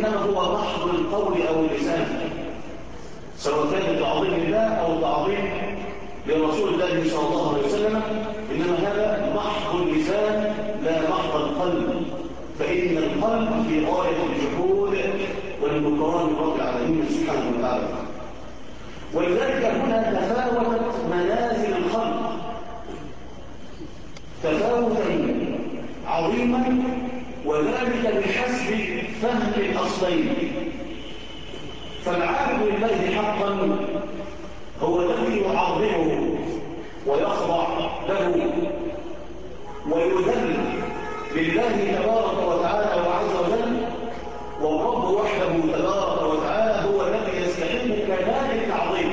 إنما هو محض القول أو اللسان، سواء كان تعظيم الله أو تعظيم لرسول الله صلى الله عليه وسلم، إنما هذا محض اللسان لا محض القلب، فإن القلب في غاية الجحود والنكران لرب العالمين سبحانه وتعالى. ولذلك هنا تفاوتت منازل الخلق تفاوتا عظيما، وذلك بحسب فهم الأصلين. فالعابد لله حقا هو الذي يعظمه ويخضع له ويذل لله تبارك وتعالى وعز وجل، والرب وحده تبارك وتعالى هو الذي يستحق كمال التعظيم،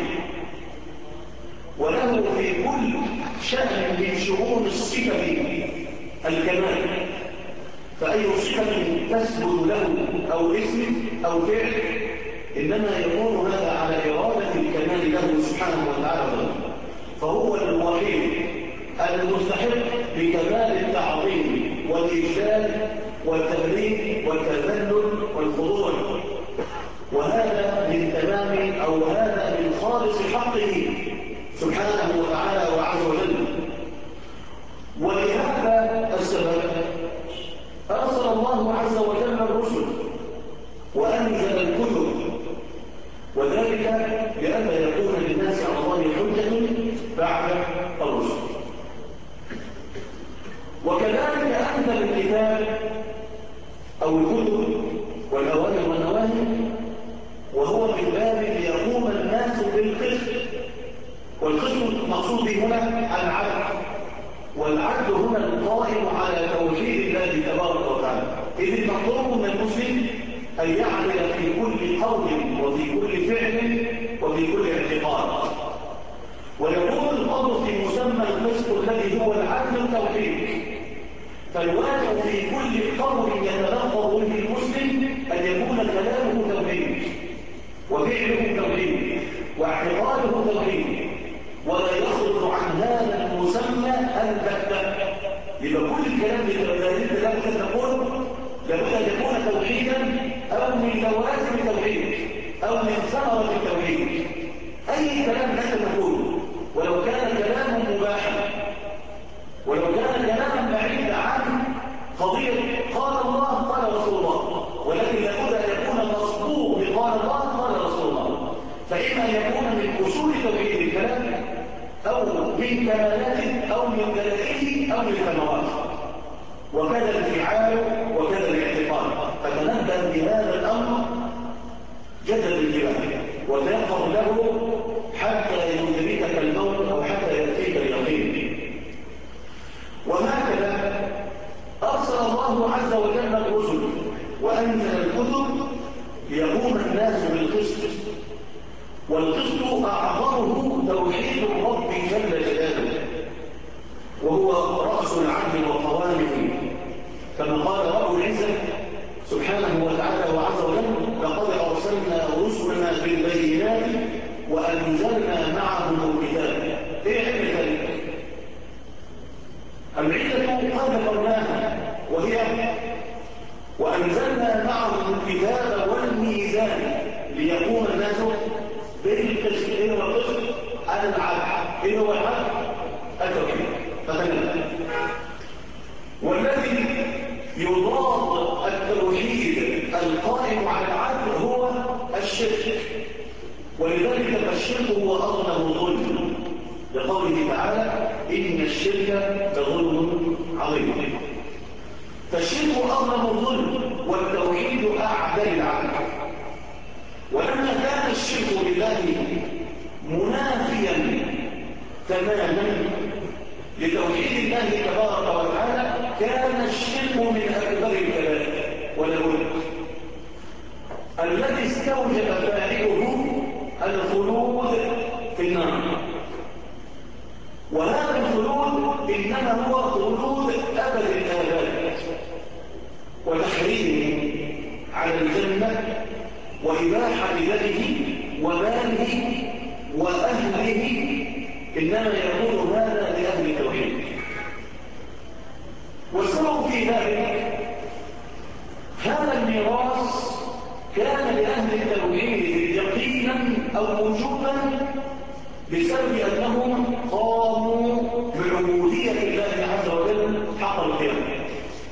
وله في كل شأن من شؤون الصفة الكمال. فأي صفة تثبت له أو اسم أو فعل إنما يكون هذا على إرادة الكمال له سبحانه وتعالى، فهو الوحيد المستحق بكمال التعظيم والإجلال والتبريك والتذلل والخضوع، وهذا من تمام أو هذا من خالص حقه سبحانه وتعالى وعز وجل. ولهذا السبب أرسل الله عز وجل الرسل وأنزل الكتب، وذلك لئلا يكون للناس على الله حجة بعد الرسل. وكذلك أنزل الكتاب أو الكتب والأوامر والنواهي، وهو من باب ليقوم الناس بالقسط، والقسط المقصود به هنا العدل، والعدل هنا القائم على توحيد الله تبارك وتعالى. إذ المطلوب من المسلم أن يعمل في كل قول وفي كل فعل وفي كل اعتقاد، ويكون الأمر في مسمى القسط الذي هو العدل التوحيد. فالواجب في كل قول يتلفظ به المسلم أن يكون كلامه توحيد وفعله توحيد واعتقاده توحيد، ولا يخرج عن هذا المسمى البتة. يبقى كل الكلام اللي لابد تقول لابد ان يكون توحيدا او من لوازم التوحيد او من ثمره التوحيد. اي كلام انت تقوله ولو كان كلاما مباحا، ولو كان كلاما بعيدا عن قضيه قال الله قال رسول الله، ولكن لابد ان يكون مصدوق بقال الله قال رسول الله، فاما ان يكون من اصول توحيد الكلام او من كمالاته او من دلائله او من ثمراته، وكذا الانفعال وكذا الاعتقاد. فتنبه بهذا الامر جدد الانتباه وتيقظ له حتى يدركك الموت او حتى ياتيك اليقين. وهكذا ارسل الله عز وجل الرسل وانزل الكتب ليقوم الناس بالقسط، والقسط اعظمه توحيد الرب جل جلاله، وهو رأس العدل والقوامه، كما قال رب العزة سبحانه وتعالى وعز وجل: لقد أرسلنا رسلنا بالبينات وأنزلنا معهم الكتاب. إيه علة ذلك؟ العلة قد ذكرناها، وهي وأنزلنا معهم الكتاب والميزان ليقوم الناس بالقسط. إيه هو القسط؟ على العدل. إيه هو العدل؟ التوحيد. والذي يضاد التوحيد القائم على العدل هو الشرك، ولذلك فالشرك هو أظلم ظلم، لقوله تعالى: إن الشرك لظلم عظيم. فالشرك أظلم الظلم والتوحيد أعدل العدل. ولما كان الشرك بالله منافيا تماما لتوحيد الله تبارك وتعالى كان الشرك من أكبر الكبائر ولا بد، الذي استوجب فاعله الخلود في النار. وهذا الخلود إنما هو خلود أبد الآباد، وتحريمه على الجنة وإباحة بلده وماله وأهله إنما يكون هذا لأهل التوحيد. والسبب في ذلك هذا الميراث كان لأهل التوحيد يقينا أو وجوبا بسبب أنهم قاموا بعبودية الله عز وجل حق القيامة،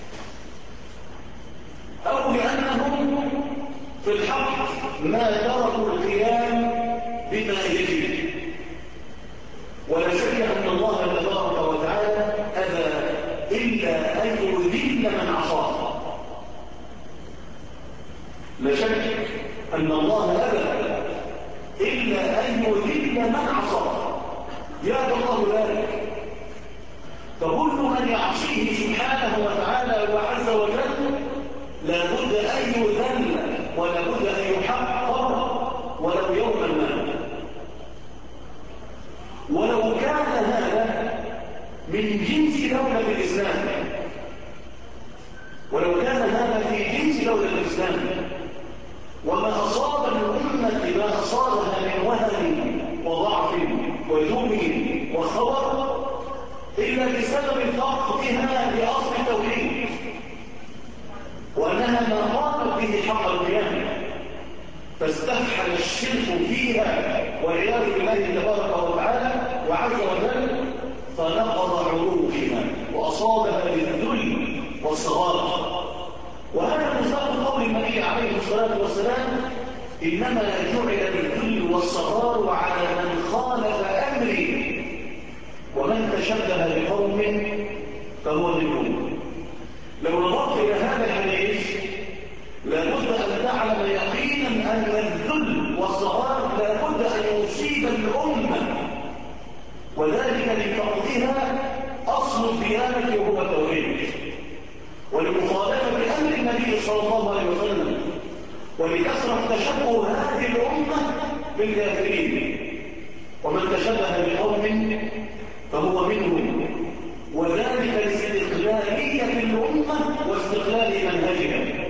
أو لأنهم في الحق ما تركوا القيام بما يجب. ولا شك أن الله تبارك وتعالى أبى إلا أن يذل من عصاه. لا شك أن الله أبى إلا أن يذل من عصاه، يأبى الله ذلك. فكل من يعصيه سبحانه وتعالى وعز وجل لا بد أن يذل ولا بد أن يحقر ولو يوما ما. ولو كان هذا من جنس دولة الإسلام، ولو كان هذا في جنس دولة الإسلام، وما أصاب الأمة ما أصابها من وهن وضعف وجبن وخبر إلا بسبب فقدها لأصل التوحيد، وأنها ما قامت به حق القيامة، فاستفحل الشرك فيها والعياذ بالله تبارك وتعالى وعز وجل، فنقض عروشها وأصابها بالذل والصغار. وهذا مصداق قول النبي عليه الصلاة والسلام: إنما جعل الذل والصغار على من خالف أمري، ومن تشبه بقوم فهو منهم. لو نظرت إلى هذا الحديث لابد أن تعلم يقينا أن الذل والصغار لابد أن يصيب الأمة، وذلك لفقدها أصل الديانة وهو التوحيد، ولمخالفة أمر النبي صلى الله عليه وسلم، ولكثرة تشبه هذه الأمة بالكافرين. ومن تشبه بقوم فهو منهم، وذلك لاستقلالية الأمة واستقلال منهجها.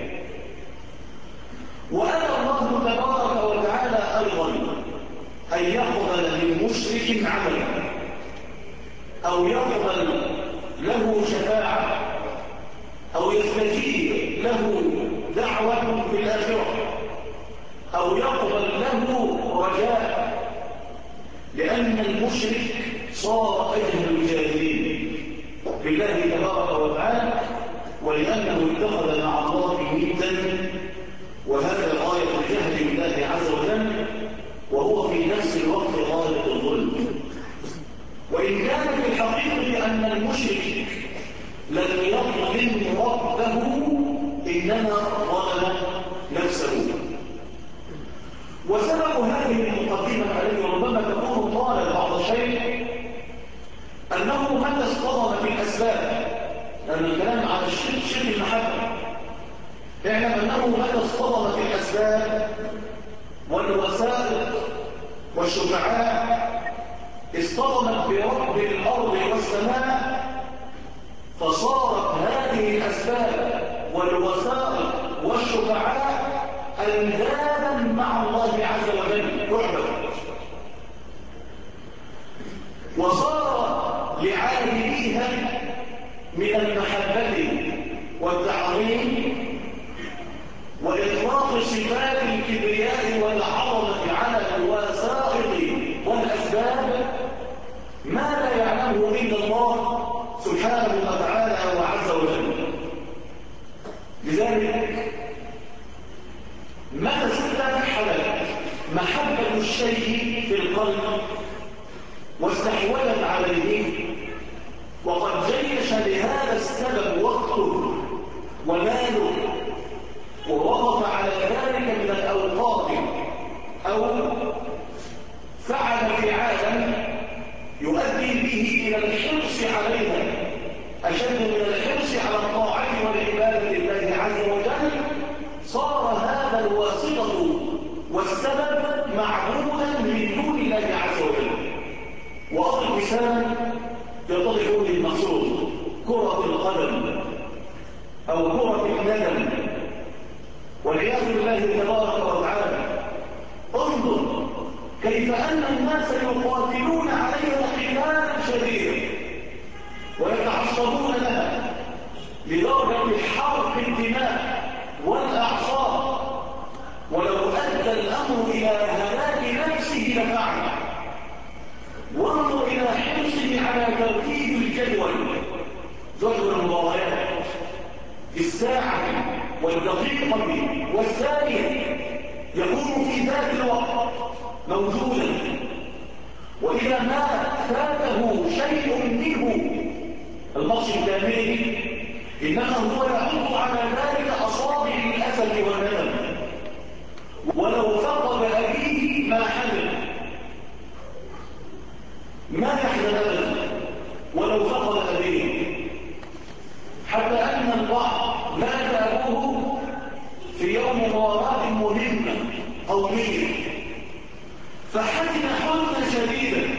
وأتى الله تبارك وتعالى أيضا أن يقبل من مشرك عملا، أو يقبل له شفاعة، أو يستجيب له دعوة في الآخرة، أو يقبل له رجاء، لأن المشرك صار أجهل الجاهلين بالله تبارك وتعالى، ولأنه اتخذ مع الله ندا، وهذا غاية الجهل بالله عز وجل، وهو في نفس الوقت غاية الظلم. وإن كان في الحقيقة أن المشرك لم يظلم ربه، إنما ظلم نفسه. وسبب هذه المقدمة التي ربما تكون طالت بعض الشيء أنه متى اصطدم بالأسباب، لأن الكلام على الشرك شرك المحبة، اعلم أنه متى اصطدم بالأسباب والوسائط والشفعاء اصطدمت برب الأرض والسماء، فصارت هذه الأسباب والوسائط والشفعاء أندادا مع الله عز وجل يعبد، وصار لعابديها من المحبة والتعظيم وإطلاق صفات الكبرياء والعظمة على الوسائط والأسباب ما لا يعلمه إلا الله سبحانه وتعالى وعز وجل. لذلك متى استفحلت محبة الشيء في القلب واستحوذت عليه، وقد جيش لهذا السبب وقته وماله، ووقف على ذلك من الأوقات، أو فعل فعالا يؤدي به إلى الحرص عليها أشد من الحرص على الطاعة والعبادة لله عز وجل، صار هذا الواسطة والسبب معبودا من دون الله عز وجل. وأضرب مثال يتضح به المقصود: كرة القدم أو كرة الندم، والعياذ بالله تبارك وتعالى. انظر كيف أن الناس يقاتلون عليها قتالا شديدا ويتعصبون لها لدرجة حرق الدماء والأعصاب، به لفعل. وانظر إلى حرصه على ترتيب الجدول، جدول المباريات في الساعة والدقيقة والثانية، يكون في ذات الوقت موجودا، وإذا ما فاته شيء منه الماتش الكامل إنما هو يعض على ذلك أصابع الأسد والندم. ولو فقد أبيه ما حزن، ما يحزن أبدا ولو فقد أبيه، حتى أن البعض مات أبوه في يوم مباراة مهمة قومية فحزن حزنا شديدا،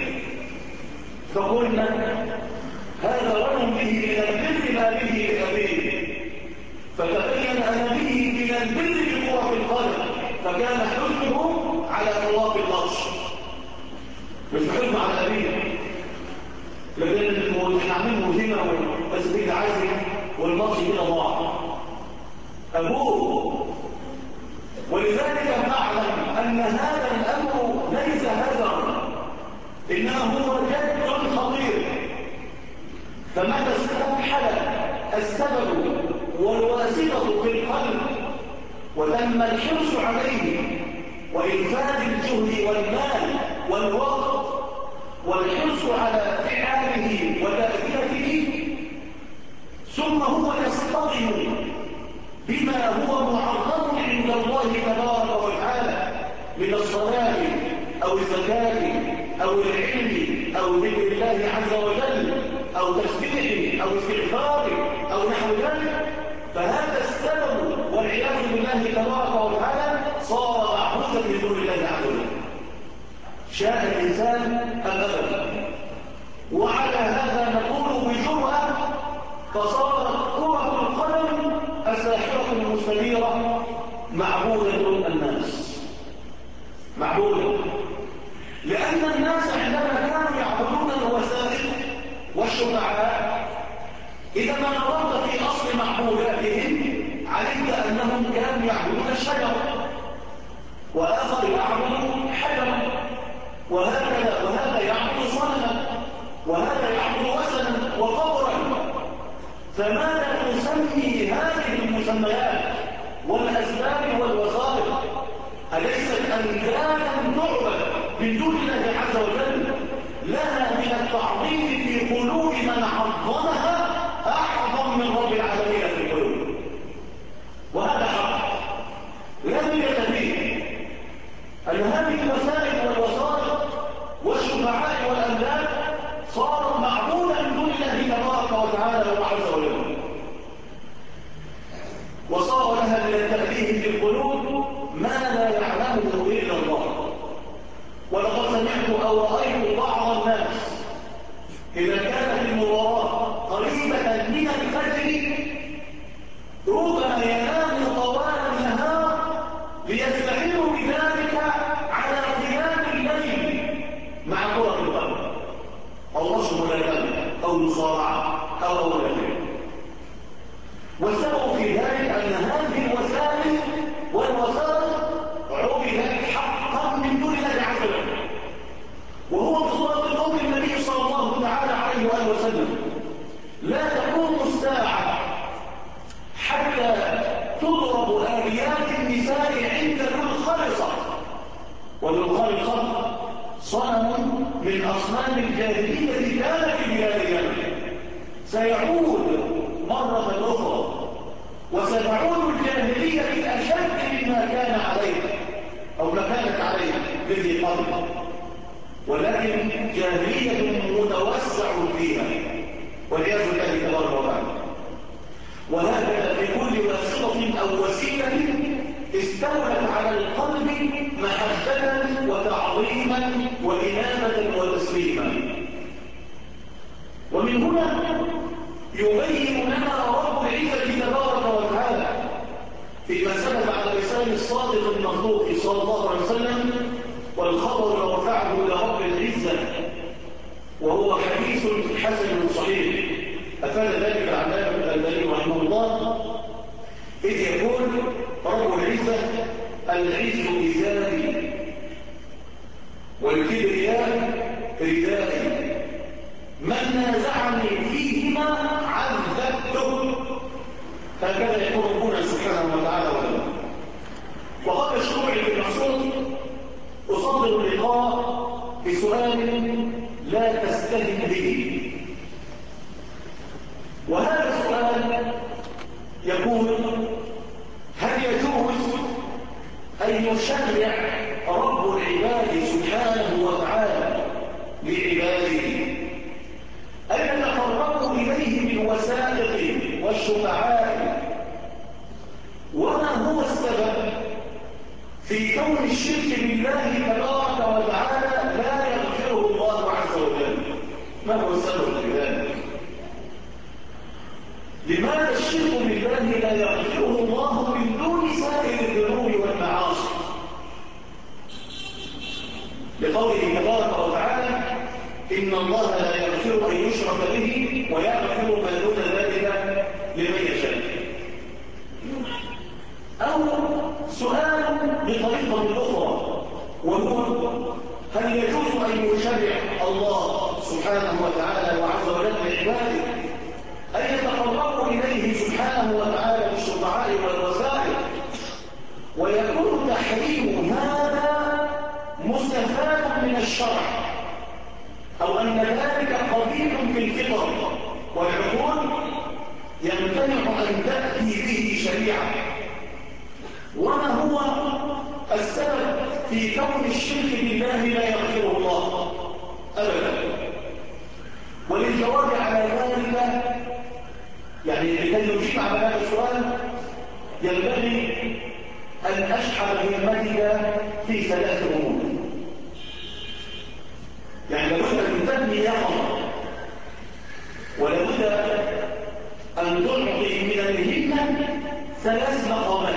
فقلنا هذا رجل به من البر ما به لأبيه، فتبين أن به من البر بكرة القدم، فكان حزنه على طواف الماتش مش حزن على أبيه. لكن احنا عاملين مهمة بس تيجي عايزة والماتش كده ضاع أبوه. ولذلك نعلم أن هذا الأمر ليس هذا، إنما هو جد خطير. فمتى استحل السبب والواسطة في القلب وتم الحرص عليه وإنفاذ الجهد والمال والوقت والحرص على فعاله وتأثيره، ثم هو يصطدم بما هو معظم عند الله تبارك وتعالى من الصلاة أو الزكاة أو العلم أو ذكر الله عز وجل أو تسبيح أو استغفار أو نحو ذلك، فهذا السبب والعياذ بالله تبارك وتعالى صار معبودا من دون الله عز وجل، شاء الإنسان أم أبدا. وعلى هذا نقول بجرأة فصارت كرة القدم الساحرة المستديرة معبودة الناس، معبودة، لأن الناس عندما كانوا يعبدون الوسائل والشفعاء إذا ما نظرت في أصل معبوداتهم علمت أنهم كانوا يعبدون الشجر، وآخر يعبد حجرا، وهذا يعبد صنما، وهذا يعبد وثنا وقبرا. فماذا نسمي هذه المسميات والأسباب والوسائط؟ أليست أندادا تعبد من دون الله عز وجل لها من التعظيم في قلوب من عظمها أعظم من رب العالمين في القلوب؟ وهذا حق لا بد فيه أن هذه الوسائل والوسائط والشفعاء والأنداد صارت معبودة من دون الله تبارك وتعالى وعز وجل، وصار لها من التأليه في القلوب ما لا يعلمه إلا الله. ولقد سمعت أو رأيت بعض الناس إذا كانت المباراة قريبة من الفجر ربما ينام طوال النهار ليستعينوا بذلك على قيام الليل مع كرة القدم أو نصر ملاكمة أو مصارعة أو غيره. والسبب في ذلك أن هذه الوسائل والوسائط عبدت حقا من دون الله عز وجل، وهو بصورة قول النبي صلى الله تعالى عليه وآله وسلم: لا تقوم الساعة حتى تضرب آليات النساء عند ذو الخلصة. وذو الخلصة صنم من أصنام الجاهلية كان في بلاد اليمن، سيعود مرة أخرى، وستعود الجاهلية أشد مما كان عليه أو ما كانت عليه الذي قبل، ولكن جاهلية متوسع فيها والعياذ بالله تبارك وتعالى. وهكذا في كل واسطة أو وسيلة استولت على القلب محبة وتعظيما وإنابة وتسليما. ومن هنا يبين لنا رب العزة تبارك وتعالى فيما ثبت على لسان الصادق المصدوق صلى الله عليه وسلم، والخبر رفعه إلى رب العزة وهو حديث حسن صحيح، أفاد ذلك العلامة الألباني رحمه الله، إذ يقول رب العزة: العز إزاري والكبرياء ردائي، من نازعني فيهما عذبته. هكذا يقول ربنا سبحانه وتعالى وتعالى. وقبل شروعي في المقصود أصدر اللقاء بسؤال لا تستهن به، وهذا السؤال يقول: هل يجوز أن يشرع رب العباد سبحانه وتعالى لعباده أن يتقربوا إليه بالوسائط والشفعاء؟ وما هو السبب في كون الشرك بالله تبارك وتعالى لا يغفره الله عز وجل؟ ما هو السبب في ذلك؟ لماذا الشرك بالله لا يغفره الله من دون سائر الذنوب والمعاصي؟ لقوله تبارك وتعالى: إن الله لا يغفر أن يشرك به ويغفر ما دون ذلك لمن يشاء. أو سؤال بطريقة أخرى، وهو: هل يجوز أن يشرع الله سبحانه وتعالى وعز وجل لعباده أن يتقربوا إليه سبحانه وتعالى بالشفعاء والوسائل، ويكون تحريم هذا مستفاد من الشرع، أو أن ذلك قبيح في الفطر والعقول يمتنع أن تأتي به شريعة؟ وما هو السبب في كون الشرك بالله لا يغفره الله أبدا؟ وللجواب على ذلك، يعني لكي نجيب على هذا السؤال، ينبغي أن أشحذ همتك في ثلاث أمور. يعني لابد أن تبني يقظة، ولابد أن تعطي من الهمة ثلاث مقامات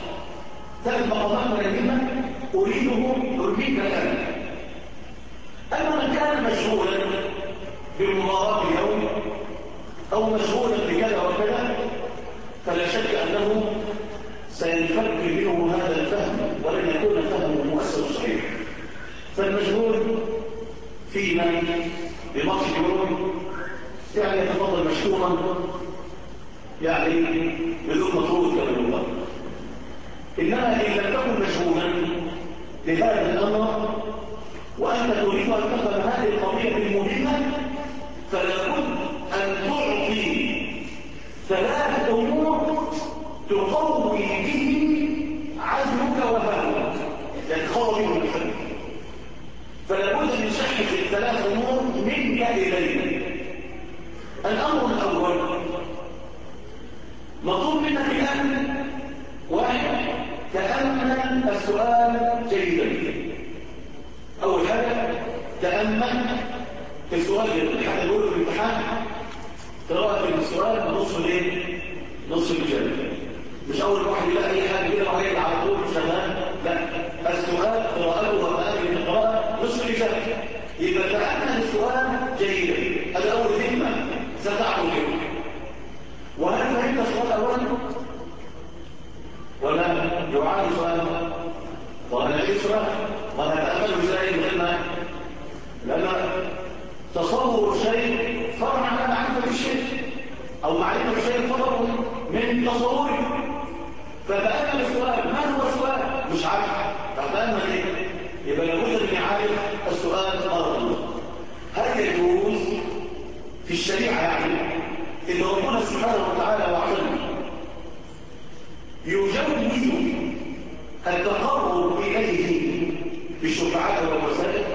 من الهمة أريدك الآن. أما من كان مشغولا بمباراة اليوم أو مشغولا بكذا وكذا، فلا شك أنه سينفك منه هذا الفهم ولن يكون فهمه مؤثر صحيح. فالمشغول فيما بماتش اليوم يعني يتفضل مشكورا، يعني بدون مطرود كما يقال. إنما إن لم تكن مشغولا لهذا الأمر وأنت تريد أن تفهم هذه القضية المهمة، فلابد أن تعطي ثلاث أمور تقوي به عزمك وفهمك، يتخوى منه الفهم. فلابد من شحذ الثلاث أمور منك إليك. الأمر الأول مطلوب منك الآن: واحد، تأمل السؤال جيدا. أول حاجة تأمل في السؤال جيدا. حتى يقول في الامتحان قراءة السؤال نصف الايه؟ نصف الإجابة. مش أول واحد يلاقي أي حاجة كده وهيجي على طول شغال، لا، السؤال قراءته ومآل القراءة نصف الإجابة. يبقى تأمل السؤال جيدا. هذا أول ذمة ستعرف به. وهل فهمت السؤال أولا؟ ولا يعاد سؤال؟ وأنا أجيب سؤال وأنا أتأمله إزاي؟ لأن تصور الشيء فرع عن معرفة الشيء، أو معرفة الشيء فرع من تصوري. فتأمل السؤال. ما هو السؤال؟ مش عارف. فتأمل إيه؟ يبقى لابد أن يعرف السؤال مرة. هل يجوز في الشريعة يعني إن ربنا سبحانه وتعالى وعلا يجوز التقرب إليه بالشفعاء والوسائل؟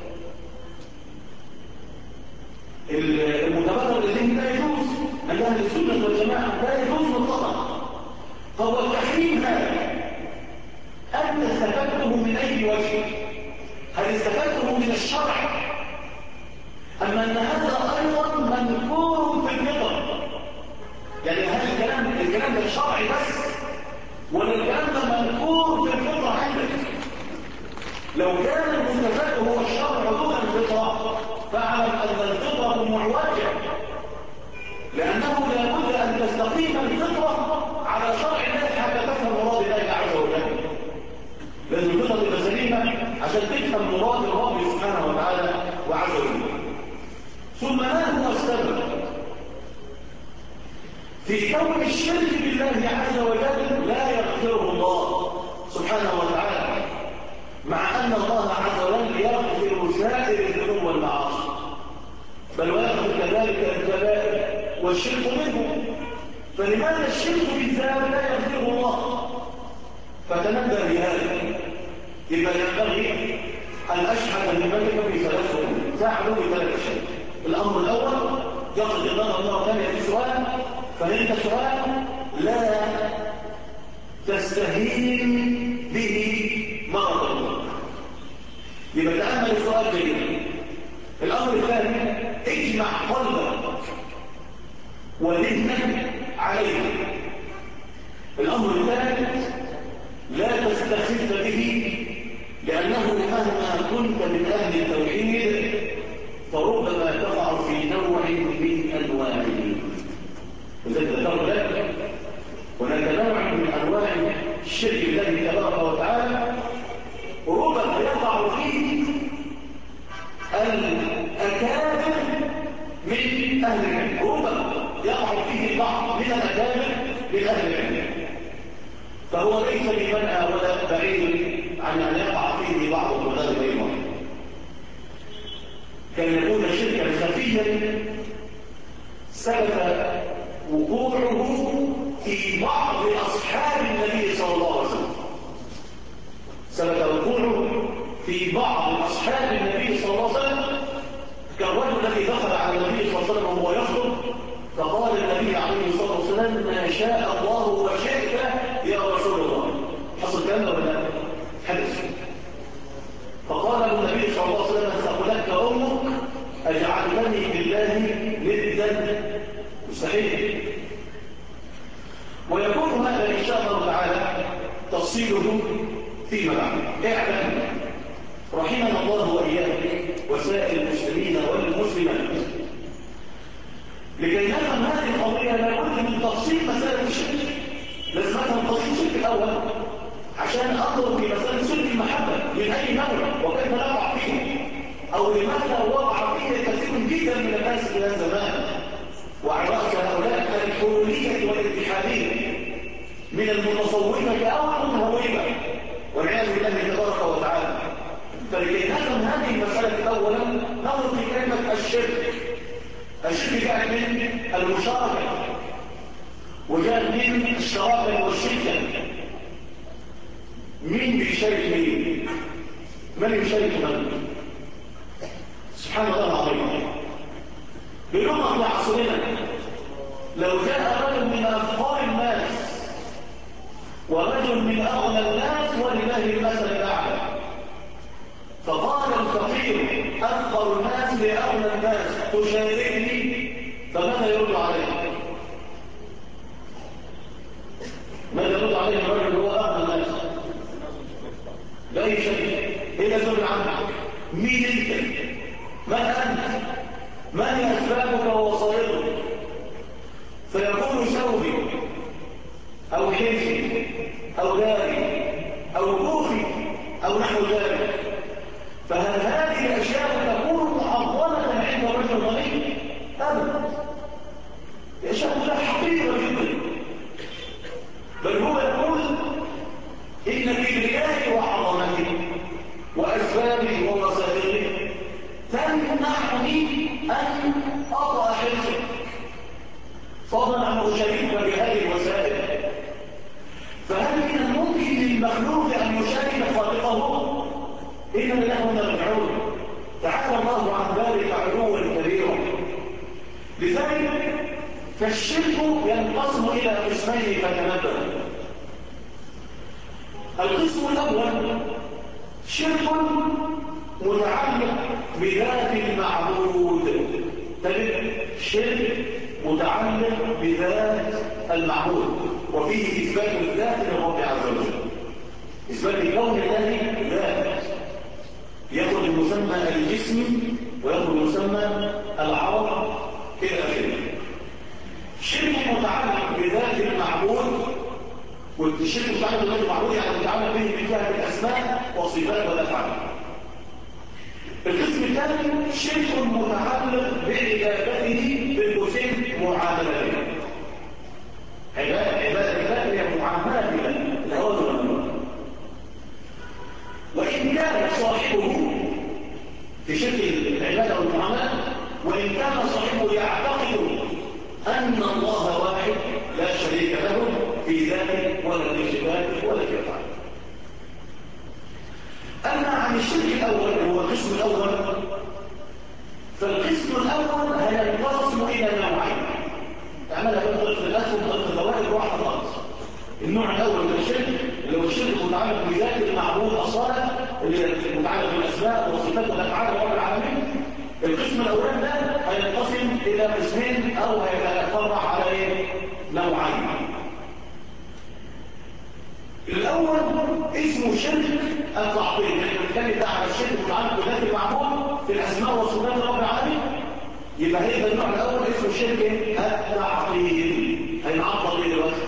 المتبادر الذهني لا يجوز عند أهل السنة والجماعة، لا يجوز مطلقا. فهو التحريم هذا أنت استفدته من أي وجه؟ هل استفدته من الشرع؟ أما أن هذا أيضا منكور في الفطر؟ يعني هل الكلام ده شرعي بس، ولا الكلام ده منكور في الفطرة عندك؟ لو كان المستفاد هو الشرع دون الفطرة، فاعلم أن الفطرة معوجة، لأنه لا بد أن تستقيم الفطرة على شرع الله حتى تفهم مراد الله عز وجل. لازم الفطرة تبقى سليمة عشان تفهم مراد الرب ما هو السبب في كون الشرك بالله عز وجل لا يغفره الله سبحانه وتعالى، مع أن الله عز وجل يغفر سائر الذنوب والمعاصي، بل ويغفر كذلك الكبائر والشرك منه. فلماذا الشرك بالذات لا يغفره الله؟ فتنبه لهذا. يبقى ينبغي أن أشحذ همتك في ثلاث أمور تعلو بثلاث أشياء. الأمر الأول يقصد الله مرة ثانية في سؤال، فإنت سؤال لا تستهين به مرة أخرى. يبقى تأمل السؤال جيدا. الأمر الثاني اجمع قلبك وذهنك عليه. الأمر الثالث لا تستخف به، لأنه مهما كنت من أهل التوحيد فربما تقع في نوع من أنواعه. وذلك ذكرت لك هناك نوع من أنواع الشرك بالله تبارك وتعالى ربما يقع فيه الأكابر من أهل العلم، ربما يقع فيه بعض من الأكابر من أهل العلم، فهو ليس بمنع ولا بعيد عن أن يقع فيه بعض الطلاب أيضا. كان يكون شركا خفيا سبب وقوعه في بعض أصحاب النبي صلى الله عليه وسلم، سبب وقوعه في بعض أصحاب النبي صلى الله عليه وسلم، كالرجل الذي دخل على النبي صلى الله عليه وسلم وهو يخطب فقال النبي عليه الصلاة والسلام ما شاء الله وشئت يا رسول الله. حصل كلام ولا لا؟ حدث. فقال له النبي صلى الله عليه وسلم ثقلتك أمك أجعلتني بالله ندا؟ مستحيل. ويكون هذا إن شاء الله تعالى تفصيله فيما بعد. اعلم رحمنا الله وإياك وسائر المسلمين والمسلمات، لكي نفهم هذه القضية لابد من تفصيل مسألة الشرك. لازم نفهم تفصيل الشرك الأول عشان أنظر في مسألة شرك المحبة من أي نوع وكيف نقع فيه، أو لماذا وقع فيه كثير جدا من الناس في هذا الزمان، وعلى رأس هؤلاء الحلولية والاتحادية من المتصوفة أو المهوبة والعياذ بالله تبارك وتعالى. فلكي نفهم هذه المسألة أولا نظر في كلمة الشرك. الشرك جاءت من المشاركة وجاءت من الشراكة والشركة. مين بيشارك مين؟ من يشارك من؟ سبحان الله العظيم. بلغة عصرنا لو جاء رجل من أفقار الناس ورجل من أغنى الناس ولله المثل الأعلى، فقال الفقير أفقر الناس لأغنى الناس تشاركني، فماذا يرد عليه؟ ماذا يرد عليه الرجل هو أغنى الناس؟ بأي شيء؟ إيه يزول عنك؟ مين أنت؟ من أنت؟ ما هي أسبابك ووسائطك؟ فيكون ثوبي أو حيثي أو داري أو كوفي أو نحو ذلك. فهل هذه الأشياء تكون محظمة عند رجل غني؟ أبدا. الأشياء كلها حقيقة جدا، بل هو يقول إن كبريائي وعظمتي وأسبابي ووسائلي تمنعني أن أضع حرصي، فضلا عن أشاركك بهذه الوسائل. فهل من الممكن للمخلوق أن يشارك خالقه؟ إن له نرجعون. تعالى الله عن ذلك علوا كبيرا. لذلك فالشرك ينقسم إلى قسمين فتنبه. القسم الأول شرك متعلق بذات المعبود. تجد شرك متعلق بذات المعبود وفيه إثبات الذات للرب عز وجل، إثبات الكون الله ذات، يأخذ مسمى الجسم ويأخذ مسمى العرض إلى آخره. شرك متعلق بذات المعبود، والشرك متعلق بذات المعبود يعني متعلق به بجهة الأسماء والصفات والأفعال. القسم الثاني الثاني شرك متعلق بعبادته بالقسم معاملته. عبادة الله هي معاملة الأوامر والنواهي. وإن كان صاحبه في شرك العبادة والمعاملة، وإن كان صاحبه يعتقد أن الله واحد لا شريك له في ذاته ولا في صفاته ولا في أفعاله. أما عن الشرك الأول هو القسم الأول، فالقسم الأول هينقسم إلى نوعين. تعملها بطريقة الأسهم بطريقة الفوائد واحدة خالص. النوع الأول من الشرك اللي هو الشرك المتعلق بذات المعبود أصالة، اللي متعلق بالأسماء والصفات والأفعال رب العالمين. القسم الأولاني ده هينقسم إلى قسمين أو هيتفرع على نوعين. الأول اسمه شرك التعطيل، احنا بنتكلم ده على الشرك المتعلق بذات المعبود في الأسماء والصفات رب العالمين. يبقى هيبقى النوع الأول اسمه شرك التعطيل. هينعطل ايه دلوقتي؟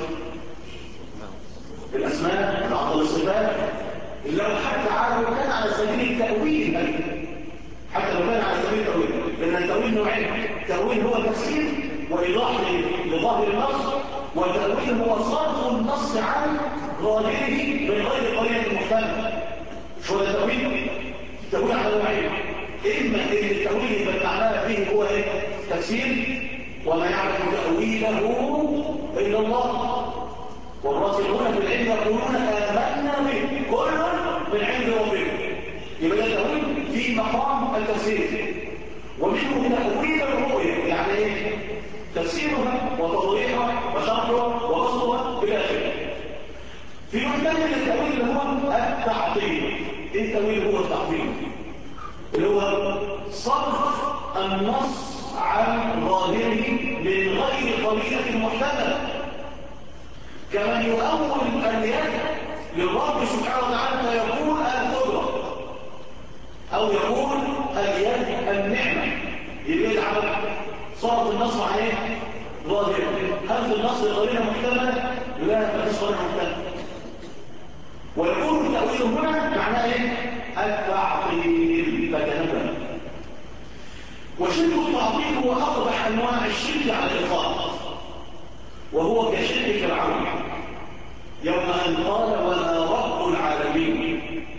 الأسماء، نعطل الصفات. لو حتى كان على سبيل التأويل، حتى لو كان على سبيل التأويل، لأن التأويل نوعين. التأويل هو تفسير وإيضاح لظاهر النص، والتأويل هو صرف النص عن ظاهره من غير قرينة محتملة. شو ده التأويل؟ التأويل على نوعين. إما إن التأويل يبقى معناه فيه هو تفسير، وما يعلم تأويله إلا الله، والراسخون في العلم يقولون آمنا به كل من عند ربنا. يبقى ده التأويل في مقام التفسير، ومنه تأويل الرؤية، يعني ايه؟ تفسيرها وتوضيحها وشرحها وبسطها الى اخره. في نوع ثاني من التأويل اللي هو التعطيل. ايه التأويل؟ هو التعطيل اللي هو صرف النص عن ظاهره من غير قرينة محتملة، كمن يؤول اليد للرب سبحانه وتعالى فيقول القدرة، أو يقول اليد النعمة. يبقى على صرف النص عن ايه؟ ظاهر. هل في النص قرينة محتملة؟ لا، مفيش قرينة محتملة. ويكون التأويل هنا معناه ايه؟ التعطيل. فتنبه. وشرك التعطيل هو أقبح أنواع الشرك على الإطلاق، وهو كشرك فرعون يوم أن قال وأنا رب العالمين.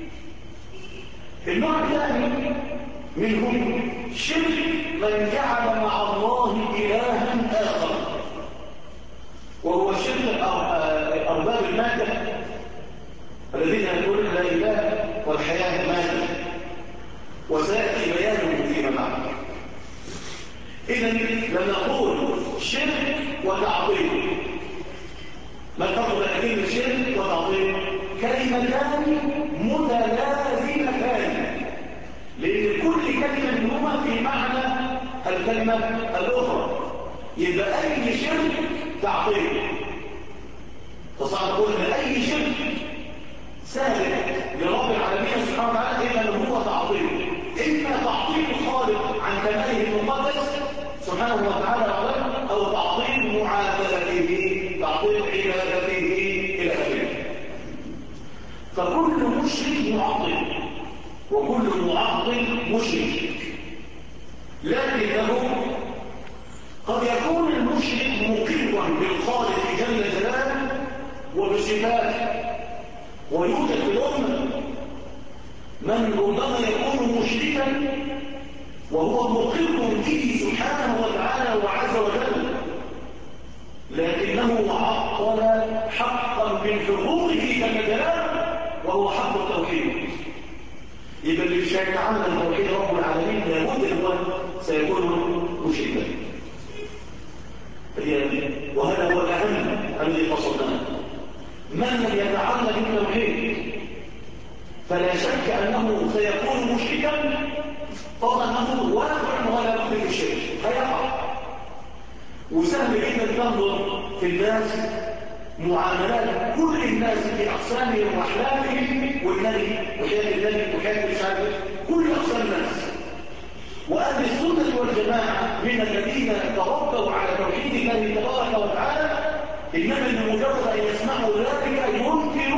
النوع الثاني منهم شرك من جعل مع الله إلها آخر، وهو شرك أرباب المادة الذين يقولون لا إله والحياة مادة، وسيأتي بيانه فيما بعد. إذن لما نقول شرك وتعطيل، ما الفرق بين كلمة شرك وتعطيل؟ كلمتان متلازمتان، لأن كل كلمة منهما في معنى الكلمة الأخرى. يبقى أي شرك تعطيل. تصعد تقول أن أي شرك سابق لرب العالمين سبحانه وتعالى إلا هو تعطيل، إما تعطيل الخالق عن كماله المقدس سبحانه وتعالى، أو تعطيل معاملته، تعطيل عبادته إلى آخره. فكل مشرك معطل، وكل معطل مشرك. لكنه قد يكون المشرك مقرا بالخالق جل جلاله وبصفاته، ويوجد في الأمة من ربما يكون مشركا وهو مقر به سبحانه وتعالى وعز وجل، لكنه عطل حقا من حقوقه جل جلاله وهو حق التوحيد. يبقى اللي مش هيتعامل توحيد رب العالمين لابد ان هو سيكون مشركا. وهذا هو الاهم الذي قصدناه. من لم يتعلم بالتوحيد فلا شك انه سيكون مشركا، طبعا انه واقع ولا بد من الشرك، هيقع. وسهل جدا تنظر في الناس معاملات كل الناس في اقسامهم واحلامهم، والنبي وحياه النبي وحياه الشعب، كل اقسام الناس. واهل السنه والجماعه من الذين تربوا على توحيد الله تبارك وتعالى، انما بمجرد ان يسمعوا ذلك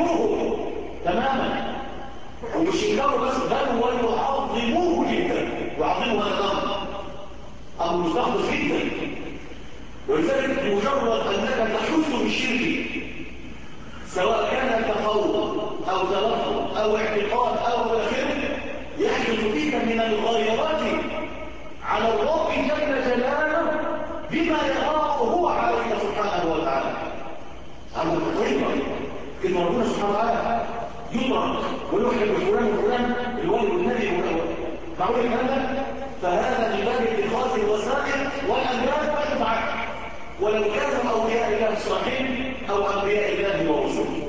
ينكروه تماما، ومش ينكروا بس بل ويعظموه جدا. ويعظموا هذا الأمر. أمر مستحدث جدا. ولذلك مجرد أنك تحس بالشرك سواء كان تخوف أو تلفظ أو اعتقاد أو آخره يحدث فيك من الغيرات على الرب جل جلاله بما يراه هو عليك سبحانه وتعالى. هذا طيبا كلمة ربنا سبحانه وتعالى يدرك ويحب فلان وفلان الولي والنبي معقول الكلام ده؟ فهذا من باب اتخاذ الوسائل والأنبياء ما تفعل ولو كانوا أولياء الله الصالحين أو أنبياء الله ورسوله.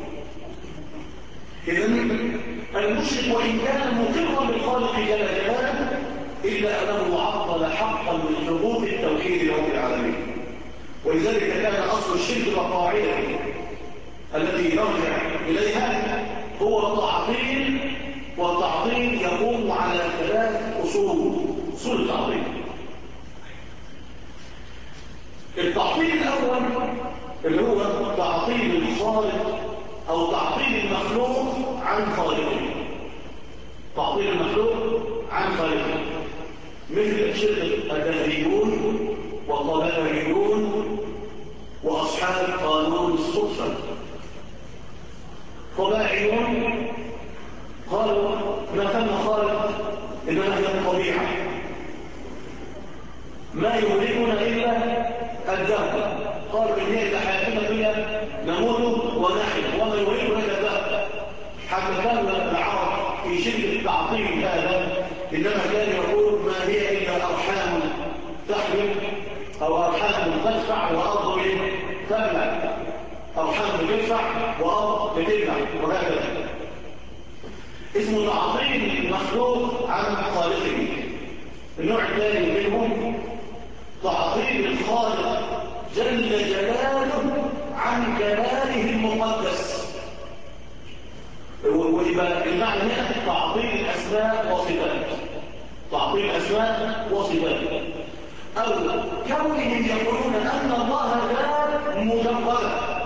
إذن المشرك وإن كان مقرا بالخالق جل جلاله إلا أنه عطل حقا من حقوق التوحيد لرب العالمين. ولذلك كان أصل الشرك والقاعدة التي يرجع إليها هو التعطيل، والتعطيل يقوم على 3 أصول التعطيل. التعطيل الأول اللي هو تعطيل الخالق أو تعطيل المخلوق عن خالقه. تعطيل المخلوق عن خالقه مثل شرك الدهريون والطبائعيون وأصحاب قانون الصدفة. طبائعيون قالوا ما ثم خالق إنما هي الطبيعة، ما يهلكنا إلا الدهر. قالوا إن هي إذا حياتنا الدنيا نموت ونحن وما يهلكنا إلا الدهر. حتى كان العرب في شدة التعطيل هذا إنما كان يقول ما هي إلا أرحام تحمل أو أرحام تدفع وأرض تبلع، أرحام تدفع وأرض تبلع، وهكذا. اسمه تعطيل المخلوق عن خالقه. النوع الثاني منهم تعطيل الخالق جل جلاله عن كماله المقدس. ويبقى المعنى هنا تعطيل الأسماء وصفات. تعطيل الأسماء وصفات أو كونهم يقولون أن الله ذات مجردة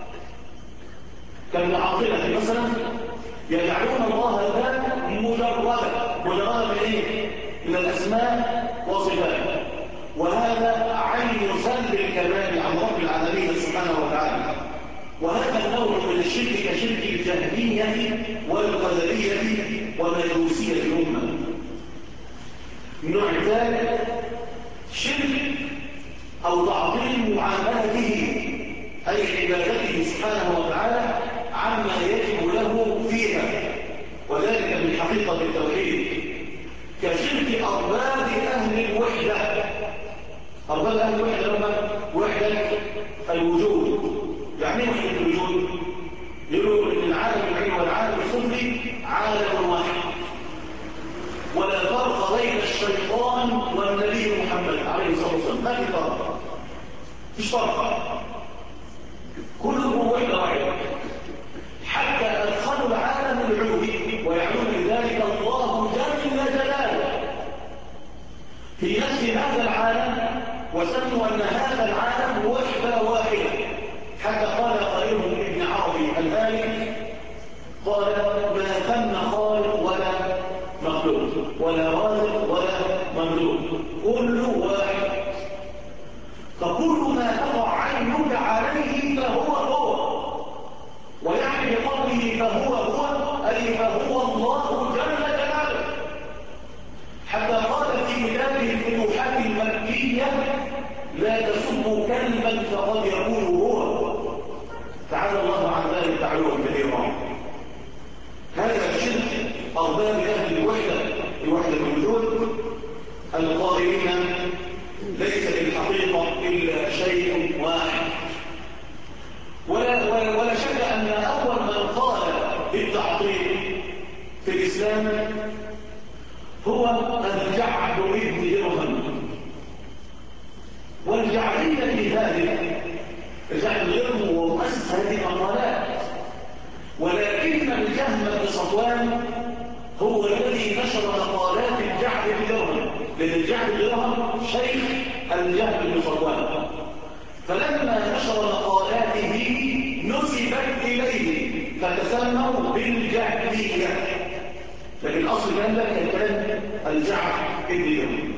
كالمعطلة مثلا، يجعلون الله ذات مجردة من إيه؟ من الأسماء وصفات، وهذا عين سلب الكمال عن رب العالمين سبحانه وتعالى. وهذا النوع من الشرك كشرك الجهمية والقدرية ومجوسية الأمة. النوع الثالث شرك أو تعطيل معاملته أي عبادته سبحانه وتعالى عما يجب له فيها، وذلك من حقيقة التوحيد كشرك أرباب أهل الوحدة. أرباب أهل الوحدة هم وحدة الوجود. يعني ايه وحدة الوجود؟ يقولوا ان العالم العلمي والعالم السفلي عالم واحد، ولا فرق بين الشيطان والنبي محمد عليه الصلاه والسلام. ما في فرق، مش فرق، كلهم وحده واحده. حتى ادخلوا العالم العلوي ويعنون بذلك الله جل جلاله في نفس هذا العالم، وسموا ان هذا العالم وحده واحده. حتى قال قائلهم ابن عربي الآلي قال ما ثم خالق ولا مخلوق ولا رازق ولا مملوك، كل واحد. فكل ما تقع عينك عليه فهو هو، ويعني بقوله فهو هو أي فهو الله جل جلاله. حتى قال في كتابه الفتوحات المكية لا تسبوا كلبا فقد يكون هو، تعالى الله عن ذلك تعالوا كثيرا. هذا شرك أرباب أهل الوحدة الوجود القائلين ليس في الحقيقة إلا شيء واحد. ولا شك أن أول من قال بالتعطيل في الإسلام هو الجعد بن درهم. والجعلية في ذلك الجعد غيره ومؤسس هذه المقالات، ولكن الجهم بن صفوان هو الذي نشر مقالات الجعد بن درهم، لأن الجعد بن درهم شيخ الجهم بن صفوان. فلما نشر مقالاته نسبت إليه فتسموا بالجعدية. لكن الأصل كان كان كلام الجعد ابن درهم.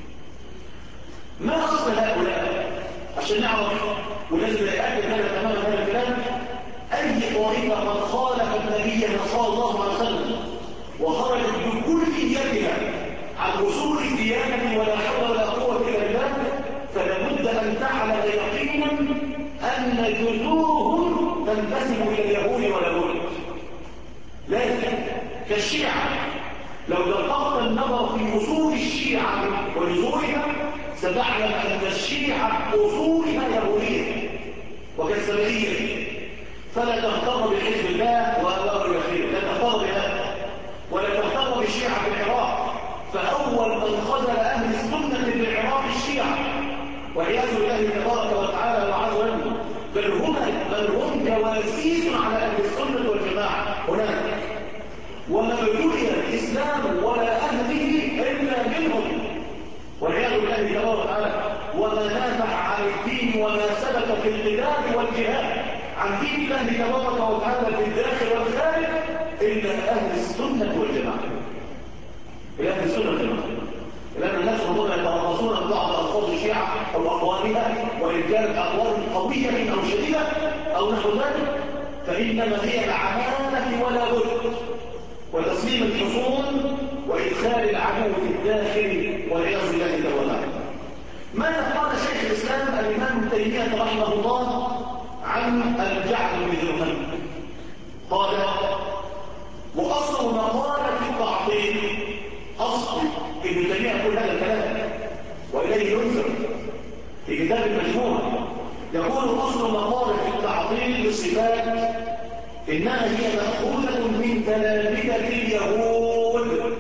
ما أصل هؤلاء؟ عشان نعرف ولازم نتأكد هذا تماما هذا الكلام. أي طائفة قد خالف النبي صلى الله عليه وسلم وخرجت بكليتها عن أصول الديانة ولا حول ولا قوة إلا بالله، فلا بد أن تعلم يقينا أن جذورهم تنتسب إلى اليهود ولا بد. لكن كالشيعة لو دققت النظر في أصول الشيعة وجذورها ستعلم أن الشيعة أصولها يهودية وكالسبعية، فلا تغتر بحزب الله وأبواب الخير، لا تغتر بهذا، ولا تغتر بالشيعة في العراق، فأول من خذل أهل السنة في العراق الشيعة والعياذ بالله تبارك وتعالى وعز وجل، بل هم جواسيس على أهل السنة والجماعة هناك، وما ابتلي الإسلام ولا أهله إلا منهم والعياذ بالله تبارك وتعالى. وما نافع عن الدين وما سبق في القتال والجهاد عن دين الله تبارك وتعالى في الداخل والخارج إلا أهل السنة والجماعة. إلا أهل السنة والجماعة. لأن الناس هم يتربصون ببعض ألفاظ الشيعة أو أقوالها، وإن كانت أقوال قوية أو شديدة أو نحو ذلك، فإنما هي العمالة ولا بد، وتسليم الحصون وإدخال العدو في الداخل والعياذ بالله تعالى. ماذا قال شيخ الإسلام الإمام ابن تيمية رحمه الله عن الجعد بن درهم؟ قال: وأصل مقالة التعطيل، أصل ابن تيمية يقول هذا الكلام وإليه ينزل في كتاب المجموع، يقول: أصل مقالة التعطيل بالصفات إنها هي مأخوذة من تلامذة اليهود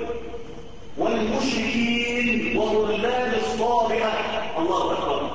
والمشركين وضلال الصابئة. الله أكبر.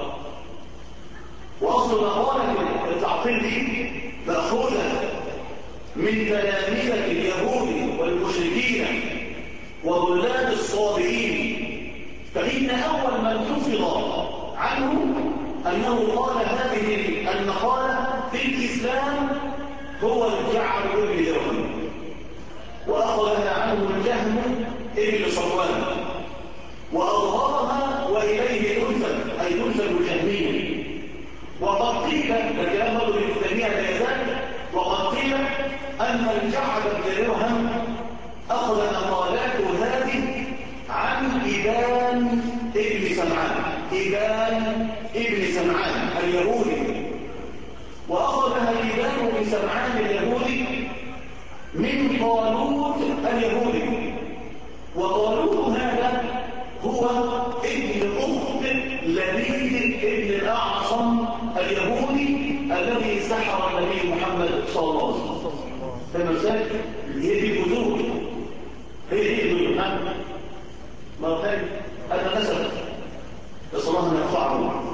وأصل مقالة التعطيل دي مأخوذة من تلامذة اليهود والمشركين وضلال الصابئين، فإن أول من حفظ عنه أنه قال هذه المقالة في الإسلام هو الجعد بن درهم، وأخذها عنه الجهم ابن صفوان وأظهرها وإليه تنسب، أي تنسب الجهمية. وقد قيل الكلام برضه ابن تيمية لا يزال، وقد قيل أن الجعد بن درهم أخذ مقالاته هذه عن إبان ابن سمعان، إبان ابن سمعان اليهودي، وأخذها إبان ابن سمعان اليهودي من طالوت اليهودي. وطالوت هذا هو ابن أخت لبيد ابن الأعصم اليهودي الذي سحر النبي محمد صلى الله عليه وسلم. فالمسائل هي دي الجذور، هي دي الجذور. مرة ثانية هذا نسب نسأل الله أن يرفعه.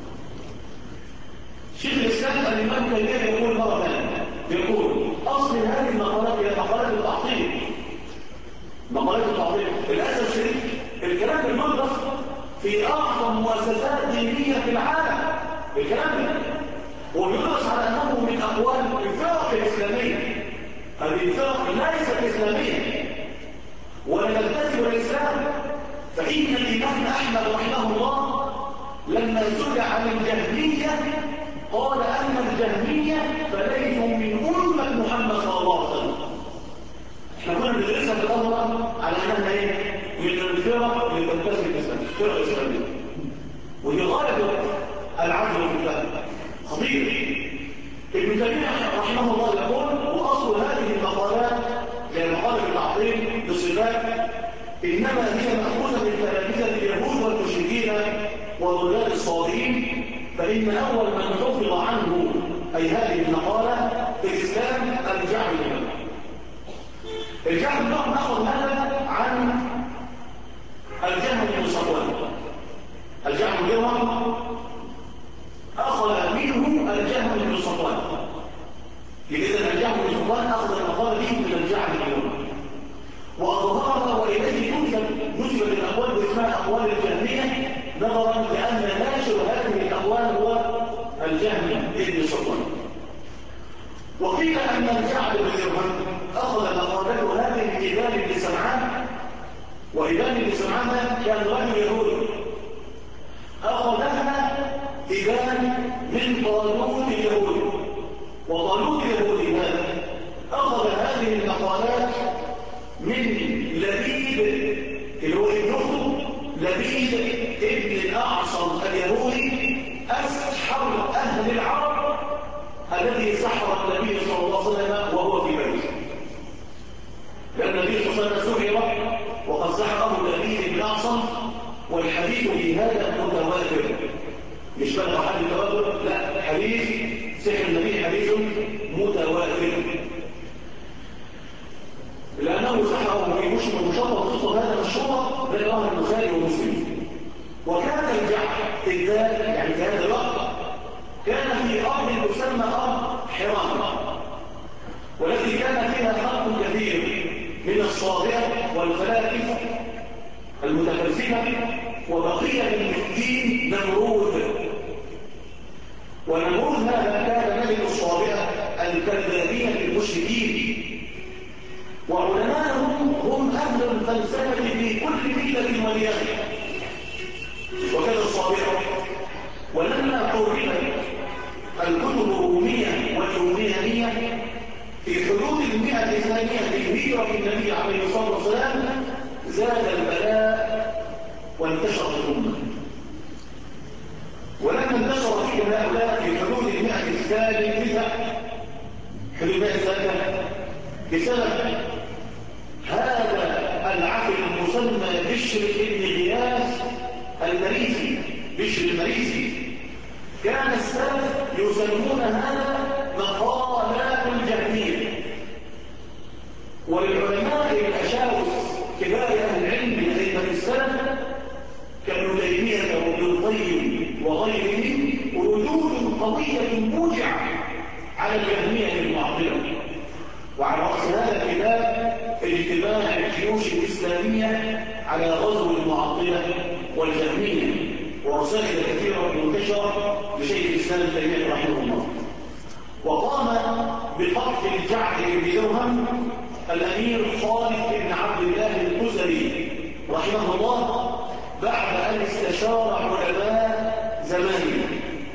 شيخ الإسلام الإمام تيمية يقول مرة ثانية، يقول: أصل هذه المقالات هي مقالات التعطيل. مقالات التعطيل للأسف الشديد الكلام المدرس في أعظم مؤسسات دينية في العالم، الكلام ده ويدرس على أنه من أقوال الفرق الإسلامية. هذه الفرق ليست إسلامية ولا تنتسب الإسلام. فإن الإمام أحمد رحمه الله لما سئل عن الجهمية قال أن الجهمية فليسوا من أمة محمد صلى الله عليه وسلم. احنا كنا بندرسها في الأمر على أنها ايه؟ من الفرق اللي تنتسب الإسلام، الفرق الإسلامية، ودي غالب العدل والكتاب خطير. ابن تيمية رحمه الله يقول: وأصل هذه المقالات هي مقالة التعطيل بصفات إنما هي مأخوذة من تلامذة اليهود والمشركين وضلال الصالحين، فإن أول من حفظ عنه أي هذه المقالة في الإسلام الجعد بن درهم. الجعد بن درهم أخذ هذا عن الجهم بن صفوان. الجعد بن درهم أخذ منه الجهم بن صفوان. إذا الجهم بن صفوان أخذ المقالة دي من الجعد بن درهم وأظهرها وإليه نسبت الأقوال باسمها أقوال الجهمية، نظرا لأن ناشر هذه الأقوال هو الجهم بن صفوان. وقيل أن الجعد بن درهم أخذ مقالته هذه من إبان بن سمعان بن سمعان كان رجل يهودي أخذها إبان من طالوت اليهودي، وطالوت اليهودي هذا أخذ هذه المقالات من لبيد اللي هو ابن أخته، لبيد ابن الأعصم اليهودي أسحر أهل العرب الذي سحر النبي صلى الله عليه وسلم وهو في بيته. لأن النبي صلى الله عليه وسلم سحر وقد سحره لبيد بن الأعصم، والحديث في هذا متواتر، مش بلغ حد التواتر، لا، حديث سحر النبي حديث متواتر، لأنه سحره في مشهور قصة هذا مشهورة بين أهل البخاري ومسلم. وكان الجعد الذات يعني في هذا الوقت كان في أرض تسمى أرض حران، والتي كان فيها خلق كثير من الصابئة والفلاسفة المتفلسفة وبقية من دين نمرود. ونمرود هذا كان ملك الصابئة الكذابين المشركين، وعلماءهم هم أهل الفلسفة في كل ملة وليات، وكان الصابئة. ولما حرمت الكتب الرومية واليونانية في حدود 100 ثانية لهجرة النبي عليه الصلاة والسلام زاد البلاء وانتشر الأمة. ولما انتشر فيه هؤلاء في حدود 100 الثالثة حدود 100 الثالثة بسبب هذا العقل المسمى بشر بن غياث المريسي، بشر المريسي، كان السلف يسمون هذا مقالات الجهمية. وللعلماء الأشاوس كبار أهل العلم أئمة السلف كابن تيمية وابن القيم وغيرهم ردود قوية موجعة على الجهمية المعطلة. وعلى رأس هذا الكتاب اجتماع الجيوش الإسلامية على غزو المعطلة والجهمية، ورسائل كثيرة منتشرة لشيخ الإسلام ابن تيمية رحمه الله. وقام بقتل الجعد بن درهم الأمير خالد بن عبد الله الكسري رحمه الله بعد أن استشار علماء زمانه،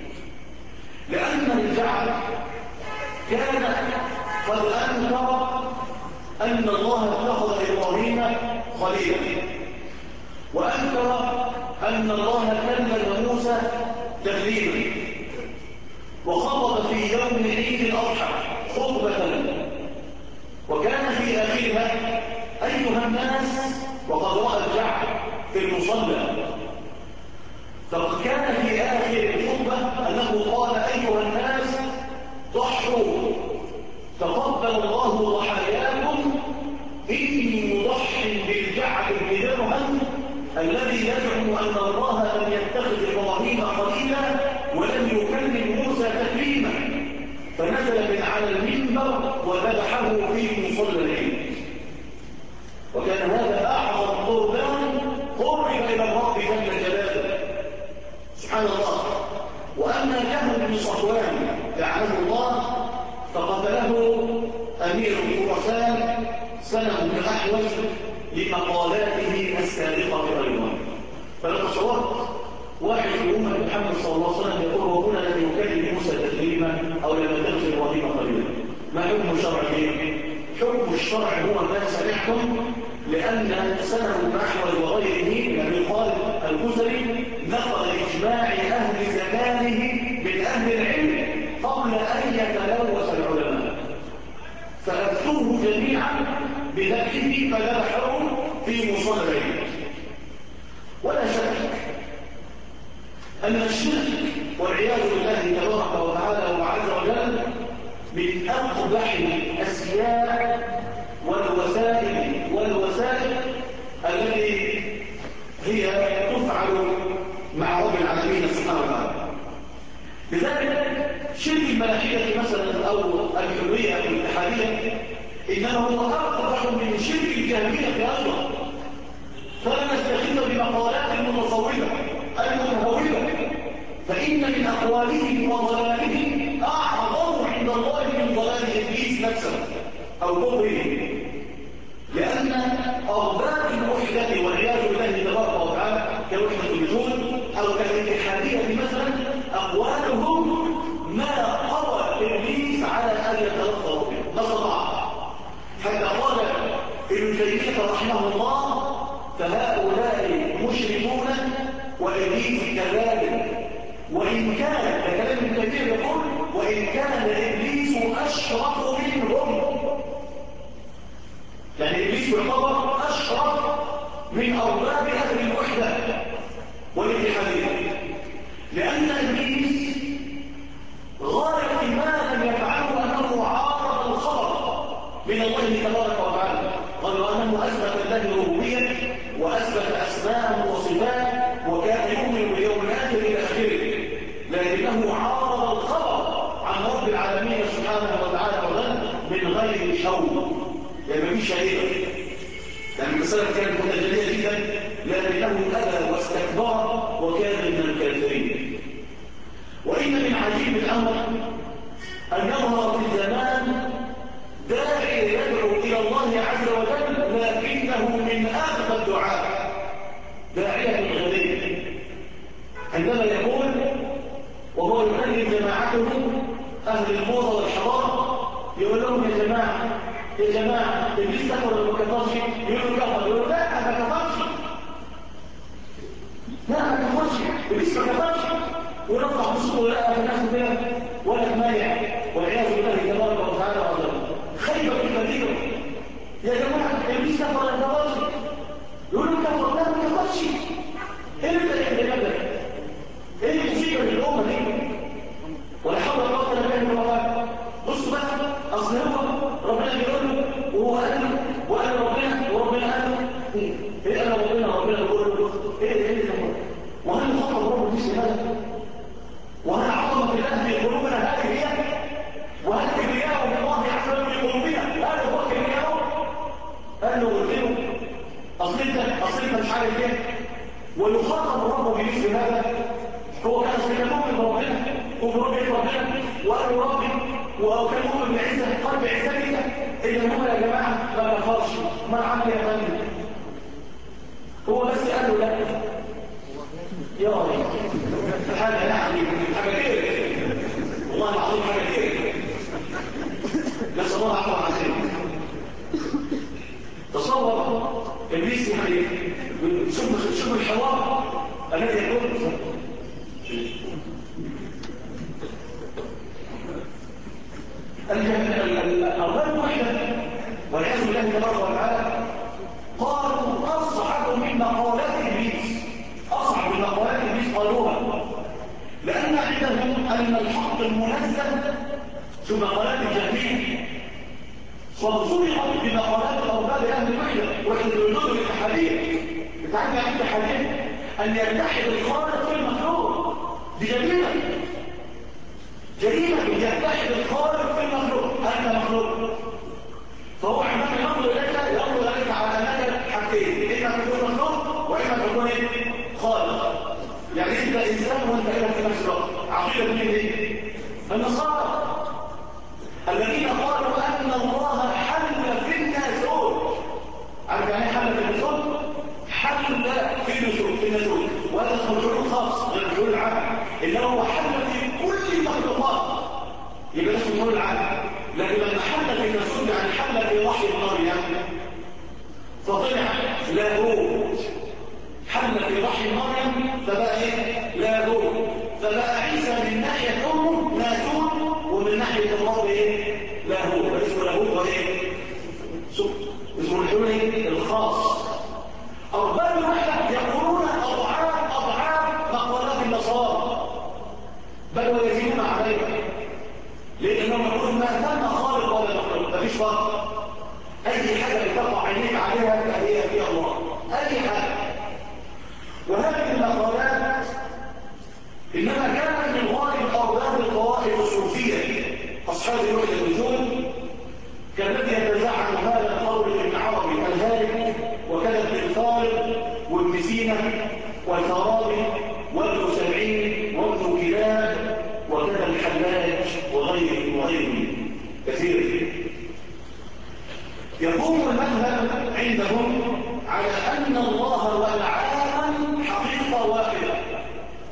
لأن الجعد كان قد أنكر أن الله اتخذ إبراهيم خليلا، وأنكر أن الله كلم موسى تكليما، وخطب في يوم عيد الأضحى خطبة وكان في آخرها أيها الناس، وقد رأى الجعد في المصلى، فقد كان في آخر الخطبة أنه قال أيها الناس ضحوا تقبل الله ضحاياكم، إني مضحي بالجعد بن درهم الذي يزعم أن الله لم يتخذ إبراهيم خليلا ولم يكلم موسى تكليما، فنزل من على المنبر وذبحه في مصلى العيد. وكان هذا أعظم قربان قرب إلى الرب جل جلاله سبحان الله. وأما جهل بن صفوان لعنه الله فقتله أمير خراسان سلمة بن الأحوص لمقالاته السابقة أيضا. فلتصورت واحد في أمة محمد صلى الله عليه وسلم يقول ربنا لم يكلم موسى تكليما أو لم يتخذ إبراهيم خليلا، ما حكم الشرع فيه؟ حكم الشرع هو ما سمعتم، لأن سلمة بن الأحوص وغيره من أبي خالد الكسري نقل إجماع أهل زمانه من أهل العلم قبل أن يتلوث العلماء، فأفتوه جميعا بذبحه فذبحه في مصلى العيد. ولا شك أن الشرك والعياذ بالله تبارك وتعالى وعز وجل من أقبح الأسياء والوسائل التي هي تفعل مع رب العالمين سبحانه وتعالى. لذلك شرك الملاحدة مثلا أو الحرية أو الاتحادية إنما هو أقبح من شرك الجهمية أيضا. فلا نستخدم بمقالات المتصوفة المتهوبة، فإن من أقوالهم وضلالهم أعظم عند الله من ضلال إبليس نفسه أو كفره، لأن أرباب الوحدة والعياذ بالله أو كالاتحادية مثلا أقوالهم ما قوى إبليس على أن يتلقى به، ما استطاع. حتى قال ابن تيمية رحمه الله: فهؤلاء مشركون وإبليس كذلك، وإن كان كلام ابن تيمية يقول: وإن كان إبليس أشرف منهم. يعني إبليس يعتبر أشرف من أرباب أهل الوحدة والاتحادية، لأن إبليس غاية ما لم يفعله أنه عارض الخبر من الله تبارك وتعالى، قالوا أنه أثبت الله الربوبية وأثبت أسماءه وصفاته وكان يؤمن باليوم الآخر إلى آخره، لكنه عارض الخبر عن رب العالمين سبحانه وتعالى من غير شوق، يعني ما فيش شيء، لأن المسألة كانت متجلية جدا، لكنه أبى واستكبر وكان من الكافرين. وإن من عجيب الأمر أن يظهر في الزمان داعي يدعو إلى الله عز وجل، لكنه من أغبى الدعاء، داعية غبي، عندما يقول وهو يكلم جماعته أهل الموضة والحضارة يقول لهم: يا جماعة إبليس كفر ولا ما كفرش؟ يقولوا كفر، يقولوا: لا ما كفرش، لا ما كفرش، إبليس ما كفرش، ونطلع بصوته: لا في الناس كده ولا مانع، والعياذ بالله تبارك وتعالى وعلا خيبة كبيرة. يا جماعة إبليس كفر ولا ما كفرش؟ يقولوا كفر، لا ما كفرش. إيه اللي ايه المصيبه للامه دي؟ ولا حول ولا قوه الا بالله. بصوا بقى، اصل هو ربنا بيقول له وهو وقال ربنا وربنا قال له ايه؟ قال ربنا بيقول له ايه ده؟ وهل خطب رب الجسم هذا؟ وهل عظمه الله في قلوبنا هذه هي؟ وهل كبرياء الله عز وجل في قلوبنا هذا هو كبرياء؟ قال له قلت له اصل انت مش عارف ايه؟ ويخاطب الرب بمثل هذا. هو كان مؤمن بربنا وبربنا ربنا وقال ربي، وكان مؤمن بعزه قلب عزتك، اذا هو يا جماعه ما كفرش، ما عمل يا فندم. هو بس قال له لا يا راجل حاجه يعني حاجه كده، والله العظيم حاجه كده، نسال الله العفو والعافيه. تصور ابليس يعني شوف الحوار الذي يكون الأرباب الوحدة والعياذ بالله تبارك وتعالى قالوا أصعب من مقالات إبليس، أصعب من مقالات إبليس قالوها، لأن عندهم أن الحق المنزل في مقالات الجهمية فصلحت بمقالات الأرباب أهل الوحدة، وحدة الوجود الاتحادية. بتعرف يعني الاتحادية؟ أن يتحد الخالق في المخلوق، دي جريمة يتحد الخالق في المخلوق، أنت مخلوق، فهو عندما ينظر إليك على أنك حاجتين: إما تكون مخلوق وإما تكون خالق. يعني أنت إنسان وأنت إله في نفس الوقت. عقيدة مين دي؟ النصارى الذين قالوا أن الله حل في الناسوت. عارف يعني حل في الناسوت؟ حل في الناسوت، وهذا الحلول خاص غير الحلول العام، إنه هو حل في كل المخلوقات، يبقى اسمه الحلول العام. لكن لما حل في الناسوت يعني حل في وحي مريم فطلع لاهوت، حل في وحي مريم فبقى ايه؟ لاهوت، فبقى عيسى من ناحية أمه ناسوت ومن ناحية الله ايه؟ لاهوت، اسمه لاهوت وايه؟ اسمه الحلول الخاص. أرباب الوحدة يقولون أضعاف مقالات النصارى، بل ويزيدون عليها، لأنهم يقولون ما كان خالق ولا مخلوق، مفيش فرق، أي حاجة بتقع عينيك عليها فهي في الله، أي حاجة. وهذه المقالات إنما كانت من غالب أرباب الطوائف الصوفية أصحاب الوحدة الوجود، كالذي يتزعم هذا القول ابن عربي الهالك، وكذا ابن طالب وابن سينا والفارابي وابن سبعين وابن كلاب وكذا الحلاج وغيره كثير. يقوم المذهب عندهم على أن الله والعالم حقيقة واحدة،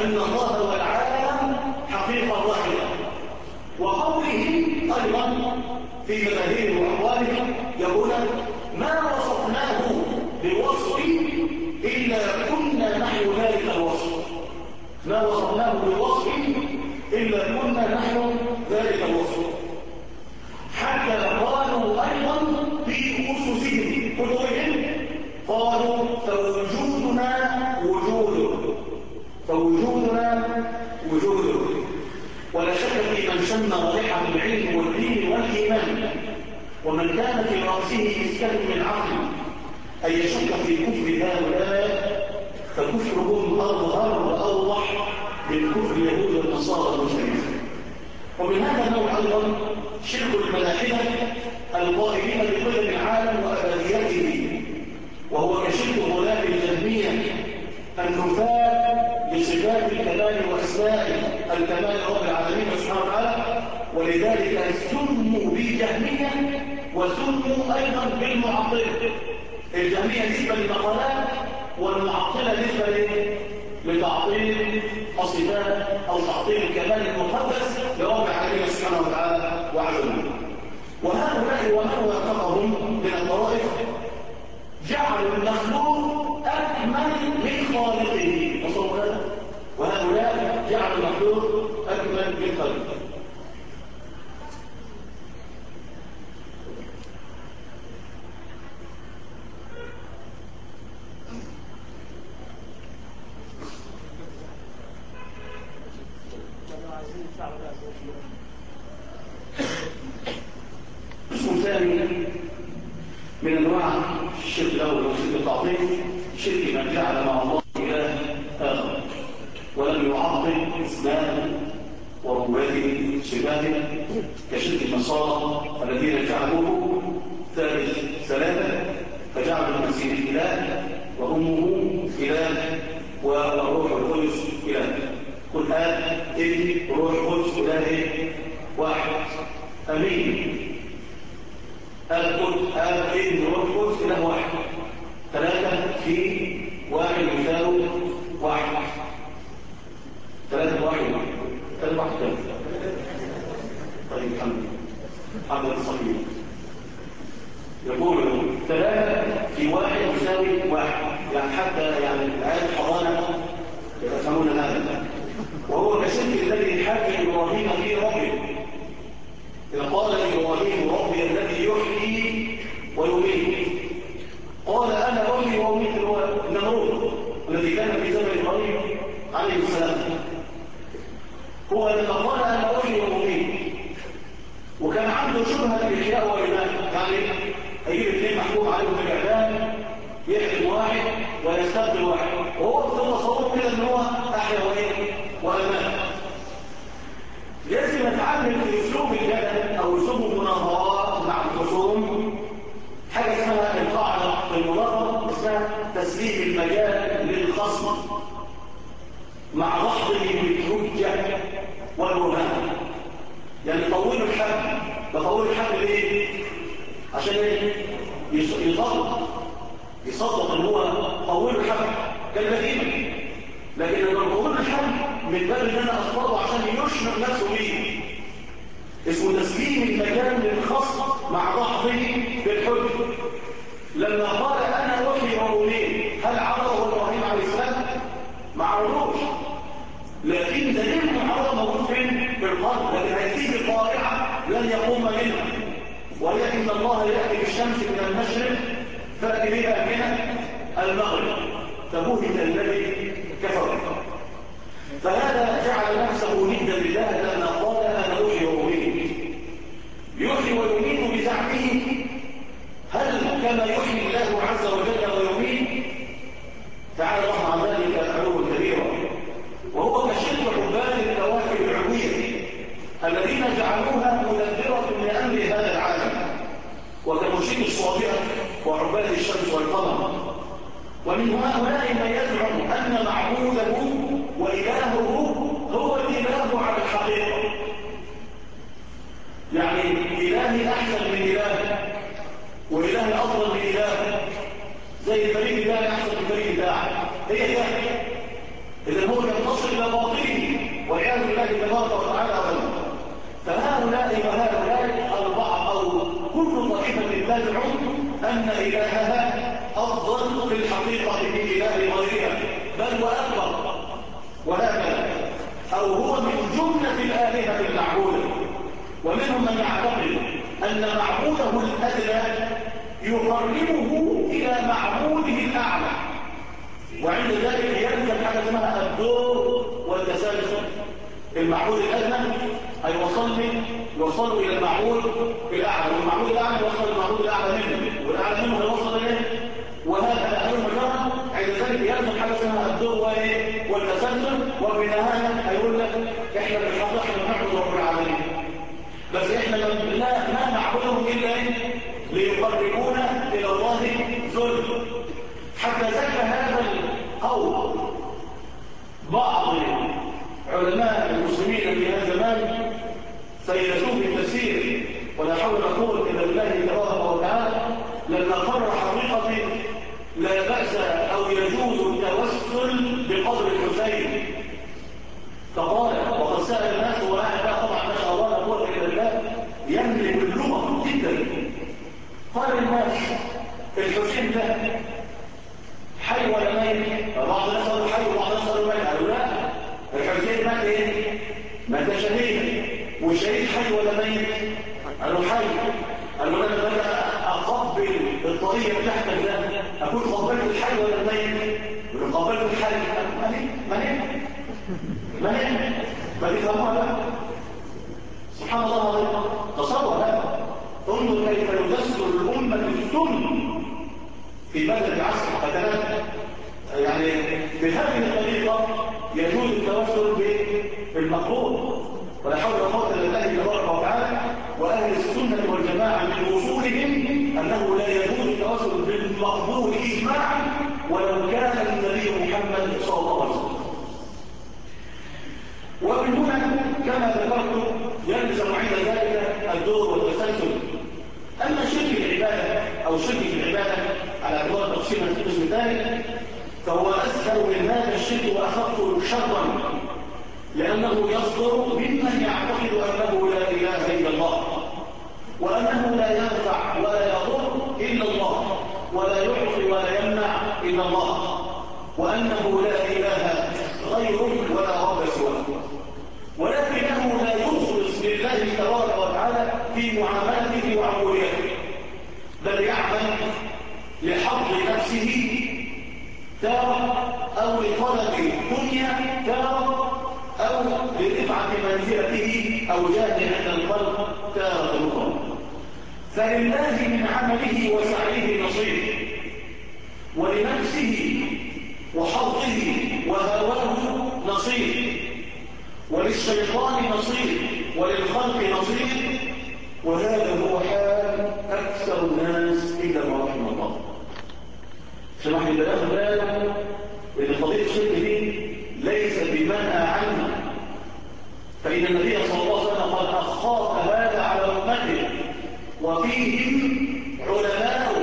أن الله هو العالم حقيقة واحدة. وقوله أيضا في مذاهبه وأقواله يقول ما وصفناه بوصف إلا كنا نحن ذلك الوصف. ما وصفناه بوصف إلا كنا نحن ذلك الوصف. حتى قالوا أيضا في أسسهم كتبهم قالوا فوجودنا وجود. ولا شك في من شم رائحة العلم والدين والإيمان ومن كان في رأسه إسكان من عقل أن يشك في كفر هؤلاء فكفرهم أظهر وأوضح من كفر اليهود والنصارى المسلمين. ومن هذا النوع أيضا شرك الملاحدة القائلين بقدم العالم وأبديته، وهو كشرك غلاة الجهمية النفاة بصفات الكمال وأسماء الكمال رب العالمين سبحانه وتعالى، ولذلك سموا بالجهمية وسموا أيضا بالمعطلة. الجهمية نسبة للمقالات والمعطلة نسبة لتعطيل الصفات أو تعطيل الكمال المقدس لرب العالمين سبحانه وتعالى وعز وجل. وهؤلاء ومن وافقهم من الطوائف جعلوا المخلوق أكمل من خالقه. وهؤلاء جعلوا المخلوق أكمل من خالقه. اسم ثاني من انواع الشرك الاول وشرك التعطيل شرك من جعل مع الله اله اخر ولم يعطل اسماءه وربوبيته صفاته، كشرك النصارى الذين جعلوه ثالث ثلاثه فجعلوا المسيح اله وامه اله والروح القدس اله. قل ابن روح القدس اله واحد امين. ابن روح القدس اله واحد. ثلاثه في واحد يساوي واحد. ثلاثه واحد طيب الحمد لله صحيح. يقول ثلاثه في واحد يساوي واحد، يعني حتى الآيات الحضانه يفهمون هذا. وهو كشرك الذي حكى ابراهيم في ربه إذا قال إبراهيم ربي الذي يحيي ويميت. قال أنا أحيي وأميت. النمرود الذي كان في زمن إبراهيم عليه السلام هو لما قال أنا أحيي وأميت وكان عنده شبهة الإحياء والإماتة، يعني هيجيب اثنين محكوم عليهم بالإعدام يحكم واحد ويستبدل واحد، وهو تصور كده إن هو أحيا وأمات. لازم نتعلم في اسلوب الجدل او اسلوب المناظرات مع الخصوم حاجه اسمها القاعده في المناظره اسمها تسليم المجال للخصم مع ضحضه بالحجه والبرهان. يعني طولوا الحد. بطول الحد ليه؟ عشان ايه؟ يصدق ان هو طول الحد كالبهيمه. لكن لما طول الحد من باب ان انا اصطاده عشان يشنق نفسه بيه اسمه تسليم المكان للخصم مع ضحضه بالحجه. لما قال انا احيي واميت هل عرضه ابراهيم عليه السلام؟ ما عرضوش، لكن دليل المعارضه موجود فين؟ في القلب. لكن هيتيجي القارعه لن يقوم منها، وهي ان الله ياتي بالشمس من المشرق فاتي بها من المغرب فبهت الذي كفر. فهذا جعل نفسه ندا لله لما قال انا احيي واميت. يحيي ويميت بزعمه. هل كما يحيي الله عز وجل ويميت؟ تعالى الله عن ذلك علوا كبيرا. وهو كشرك عباد الكواكب العلويه الذين جعلوها مدبره لامر هذا العالم، وكمشرك الصابئه وعباد الشمس والقمر. ومن هؤلاء من يزعم ان معبوده وإلهه هو الإله على الحقيقة، يعني إلهي أحسن من إله وإلهي أفضل من إله، زي الفريق بتاعي أحسن من الفريق بتاعي. هي إذا هو ينتصر إلى باطله والعياذ بالله تبارك وتعالى أبدا. فهؤلاء وهؤلاء البعض أو كل طائفة تزعم أن إلهها أفضل في الحقيقة من إله غيرها بل وأكبر وهكذا، أو هو من جملة الآلهة المعبودة. ومنهم من يعتقد أن معبوده الأدنى يقربه إلى معبوده الأعلى، وعند ذلك يلزم حاجة اسمها الدور والتسلسل. المعبود الأدنى يوصل إلى المعبود الأعلى، والمعبود الأعلى يوصل للمعبود الأعلى منه، والأعلى منه يوصل إليه، وهذا أمر مجرد. عند ذلك يلزم حاجة اسمها الدور والتسلسل، وفي النهاية هيقول لك إحنا بالحق إحنا نعبد رب العالمين، بس إحنا ما نعبدهم إلا ليقربونا إلى الله زلفى. حتى ذكر هذا القول بعض علماء المسلمين في هذا الزمان سيدون بالتفسير، ولا حول ولا قوة إلا بالله تبارك وتعالى، لما قرر حقيقة لا بأس أو يجوز التوسل بقدر الحسين. فقال وقد سأل الناس وأنا طبعا ما شاء الله لا قوة إلا بالله يملك اللغة جدا. قال الناس الحسين ده حي ولا ميت؟ بعض الناس قالوا حي وبعض الناس قالوا ميت. قالوا لا، الحسين مات ايه؟ مات شهيد. والشهيد حي ولا ميت؟ قالوا حي. قالوا انا بقى اقبل الطريقه بتاعتك ده اكون قبلت الحي ولا الميت؟ قالوا قبلت الحي. ما تفهموها بقى. سبحان الله العظيم. تصور بقى، انظر كيف يدسر الامه السم في بدء عصر القتالات. يعني بهذه الطريقة يجوز التوسل بالمقبول، ولا حول ولا قوة إلا بالله تبارك وتعالى. وأهل السنة والجماعة من أصولهم أنه لا يجوز التوسل بالمقبول إجماعا ولو كان النبي محمد صلى الله عليه وسلم. ومن هنا كما ذكرت يلزم عند ذلك الدور والتسلسل. أما شرك العبادة أو شرك العبادة على اعتبار تقسيم القسم الثاني فهو أسهل من هذا الشرك وأخف شرا، لأنه يصدر ممن يعتقد أنه لا إله إلا الله، وأنه لا ينفع ولا يضر إلا الله، ولا يعطي ولا يمنع إلا الله، وأنه لا إله غيره ولا رب سواه، ولكنه لا يخلص لله تبارك وتعالى في معاملته وعبوديته، بل يعمل لحظ نفسه تارة أو لطلب الدنيا تارة أو لرفعة منزلته أو جاه عند الخلق تارة أخرى. فلله من عمله وسعيه نصيب، ولنفسه وحظه وهواه نصيب، وللشيطان نصيب، وللخلق نصيب. وهذا هو حال أكثر الناس إلا ما رحم الله. سمح لي بلاغ بالك إن قضية الشرك دي ليس بمنأى عنها، فإن النبي صلى الله عليه وسلم قد أخاف هذا على أمته، وفيهم علماء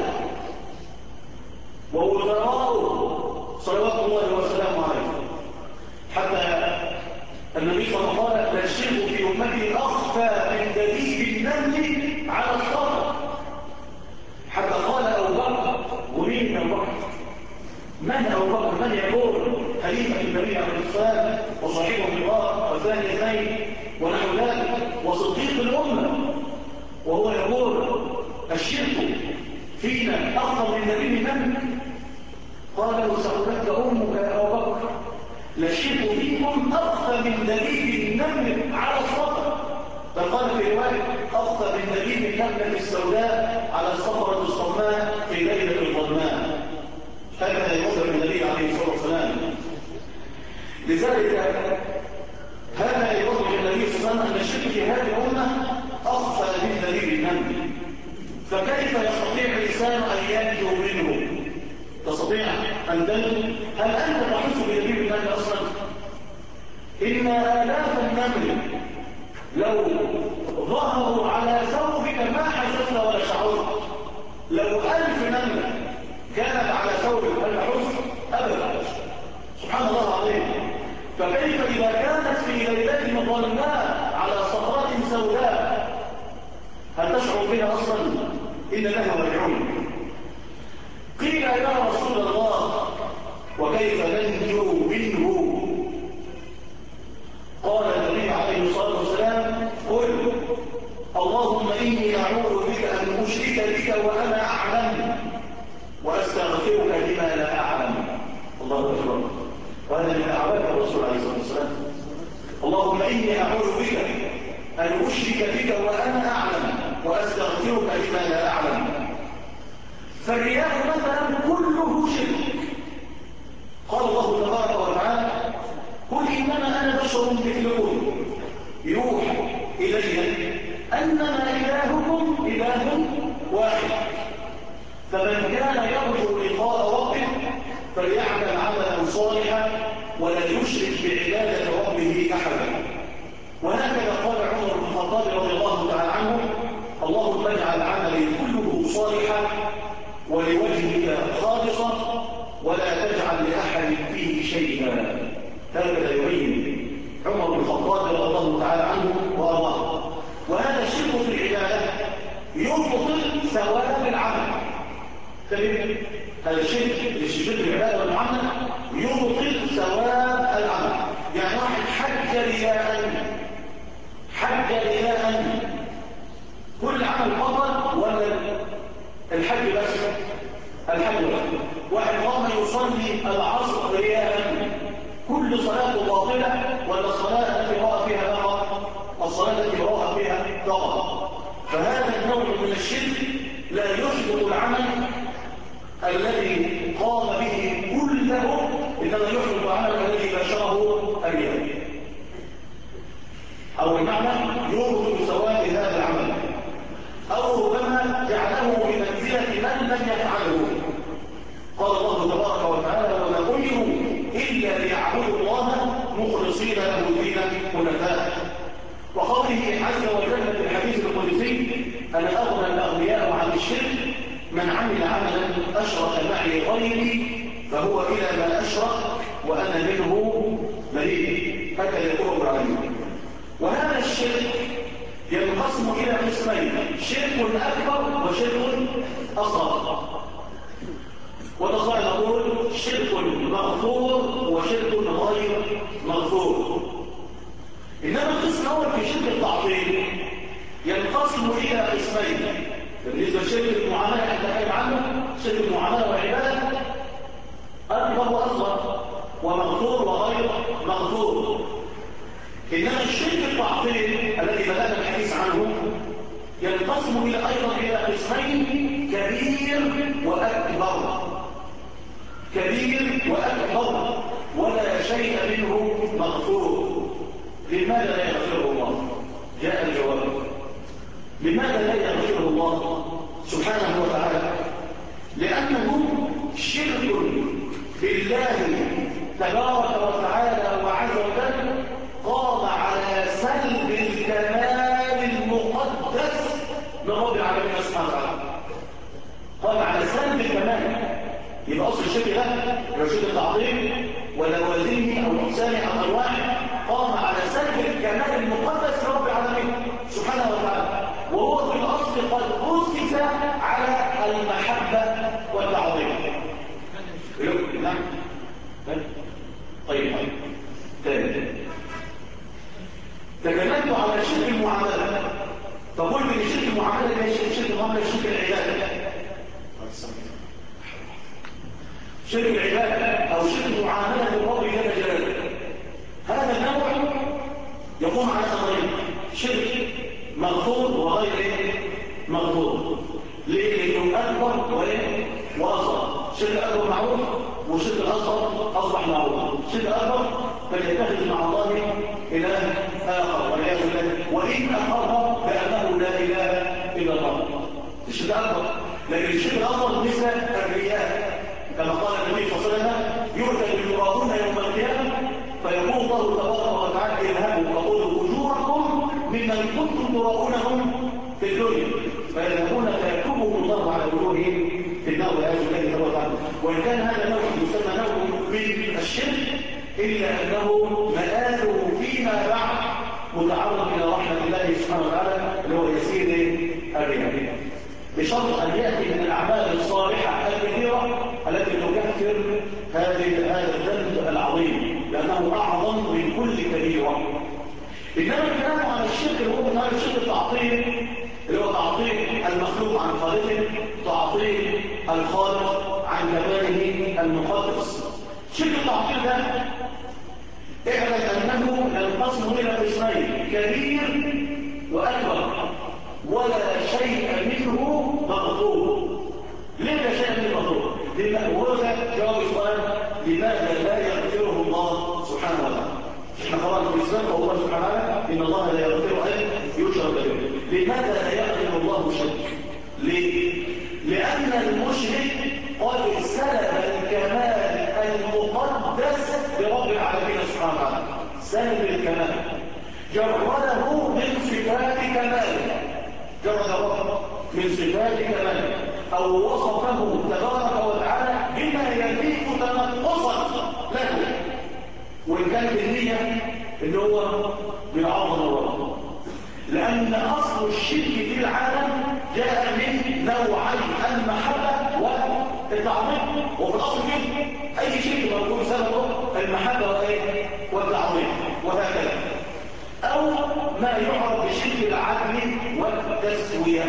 ووزراء صلوات الله وسلامه عليه. حتى النبي صلى الله عليه وسلم الشرك في أمته أخفى من دبيب النمل على الصخر. حتى قال أبو بكر، ومين أبو بكر؟ من أبو بكر؟ من يقول خليفة النبي عليه الصلاة وصاحبه الله وثاني اثنين ونحو ذلك وصديق الأمة، وهو يقول الشرك فينا أخطر من دبيب النمل؟ قال له سألتك أمك يا أبو بكر، للشرك فيكم أخفى من دبيب النمل على الصخر. فقال في رواية أخفى من دبيب النملة السوداء على الصخرة الصماء في ليلة الظلماء. هكذا يوصف النبي عليه الصلاة والسلام. لذلك هذا يوصف النبي صلى الله عليه وسلم أن الشرك في هذه الأمة أخفى من دبيب النمل. فكيف يستطيع الإنسان أن ينجو منه؟ تستطيع أن تنجو؟ هل أنت تحس بدبيب النمل أصلا؟ إن آلاف النمل لو ظهروا على ثوبك ما حسست ولا شعرت. لو 1000 نملة كانت على ثوبك هل تحس؟ أبدا. سبحان الله العظيم. فكيف إذا كانت في ليلة ظلماء على صخرة سوداء؟ هل تشعر بها أصلا؟ إن لها راجعون. قيل يا رسول الله وكيف ننجو منه؟ قال النبي عليه الصلاة والسلام قل اللهم إني أعوذ بك أن أشرك بك وأنا أعلم وأستغفرك لما لا أعلم. الله أكبر. وهذا من دعوات الرسول عليه الصلاة والسلام. اللهم إني أعوذ بك أن أشرك بك وأنا أعلم وأستغفرك لما لا أعلم. فالرياء مثلا كله شرك. قال الله تبارك وتعالى قل إنما أنا بشر مثلكم يوحى إلي أنما إلهكم إله واحد فمن كان يرجو لقاء ربه فليعمل عملا صالحا ولا يشرك بعبادة ربه أحدا. وهكذا قال عمر بن الخطاب رضي الله تعالى عنه اللهم اجعل عملي كله صالحا ولوجهك خالصا ولا تجعل لأحد فيه شيئا. هكذا يبين عمر بن الخطاب رضي الله تعالى عنه وأرضاه. وهذا الشرك في العبادة يبطل ثواب العمل. هذا الشرك في العبادة والعمل يبطل ثواب العمل. يعني واحد حج رياء كل عمل بطل ولا الحج بس؟ الحج بس. واحد قام يصلي العصر رياء كل صلاة باطلة ولا الصلاة التي رأى فيها فقط؟ الصلاة التي رأى فيها فقط. فهذا النوع من الشرك لا يحبط العمل الذي قام به كله إنما يحبط العمل الذي بشره الرياء. أو المعنى يربط ثواب هذا العمل أو ربما جعله بمنزلة من لم يفعله. قال الله تبارك وتعالى وما أمروا إلا ليعبدوا الله مخلصين له الدين حنفاء. وقوله عز وجل في الحديث القدسي أنا أغنى الأغنياء عن الشرك من عمل عملا أشرك معي غيري فهو إلى ما أشرك وأنا منه بريء. هكذا يقول العليم. وهذا الشرك ينقسم إلى قسمين شرك أكبر وشرك أصغر. ونصار نقول شرك مغفور وشرك غير مغفور. إنما القسم الأول في شرك التعطيل ينقسم إلى قسمين. بالنسبة لشرك المعاملة نتكلم عنه شرك المعاملة والعبادة أكبر وأصغر ومغفور وغير مغفور. إنما الشرك التعطيل الذي بدأنا الحديث عنه ينقسم أيضا إلى قسمين كبير وأكبر. كبير وأكبر ولا شيء منه مغفور. لماذا لا يغفره الله؟ جاء الجواب. لماذا لا يغفره الله سبحانه وتعالى؟ لأنه شرك بالله تبارك وتعالى وعز وجل قام على سلب الكمال المقدس من رب العالمين سبحانه وتعالى. قام على سلب الكمال. يبقى أصل الشرك ده لو شرك التعظيم ولا وزنه أو نقصانه أو أنواعه قام على سلب الكمال المقدس لرب العالمين سبحانه وتعالى. وهو في الأصل قد أسس على المحبة والتعظيم. نعم. طيب ثاني تكلمت على شرك المعاملة. فقلت ان شرك المعاملة ده شرك المعاملة شرك العبادة. شرك العبادة أو شرك المعاملة للرب جل جلاله. هذا النوع يقوم على أمرين شرك مغفور وغير مغفور. ليه؟ لأنه أكبر وأصغر. شرك أكبر معروف وشرك الأصغر أصبح معروف. شرك أكبر فليتخذ مع الله إله آخر والعياذ بالله وإن أقر بأنه لا إله إلا الله. الشرك أكبر. لكن الشرك الأصغر مثل الرياء كما قال النبي صلى الله عليه وسلم يؤتى بالمرادون يوم القيامة فيقول الله تبارك وتعالى اذهبوا فخذوا أجوركم ممن كنتم تراؤونهم في الدنيا فيذهبون فيكتبهم الله على وجوههم في النار والعياذ بالله تبارك وتعالى. وإن كان هذا نوع يسمى نوع من الشرك إلا أنه مآله فيما بعد متعرض إلى رحمة الله سبحانه وتعالى اللي هو يسير الرياء، بشرط أن يأتي من الأعمال الصالحة الكثيرة التي تكفر هذا الذنب العظيم، لأنه أعظم من كل كبيرة. إنما الكلام على الشرك اللي هو على الشرك التعطيل، اللي هو تعطيل المخلوق عن خالقه، تعطيل الخالق عن كماله المقدس. شرك التعطيل ده اعلم أنه ينقسم إلى قسمين، كبير وأكبر، ولا شيء منه مغفور. ليه لا شيء منه مغفور؟ وهذا جواب السؤال لماذا لا يغفره الله سبحانه وتعالى؟ احنا قرأنا في الإسلام والله سبحانه وتعالى إن الله لا يغفر أن يشرك به. لماذا لا يغفر الله شرك؟ ليه؟ لأن المشرك قد سلب الكمال المقدس لرب العالمين سبحانه وتعالى، سلب الكمال، جرده من صفات كماله، جرد رب من صفات كماله، أو وصفه تبارك وتعالى بما يليق تنقصا له، وإن كان بالنية إن هو بيعظم الله. لأن أصل الشرك في العالم جاء من نوعي المحبة والتعظيم، وفي الأصل كده أي شيء موجود سببه المحبة والتعظيم وهكذا، أو ما يعرف بشرك العدل والتسوية.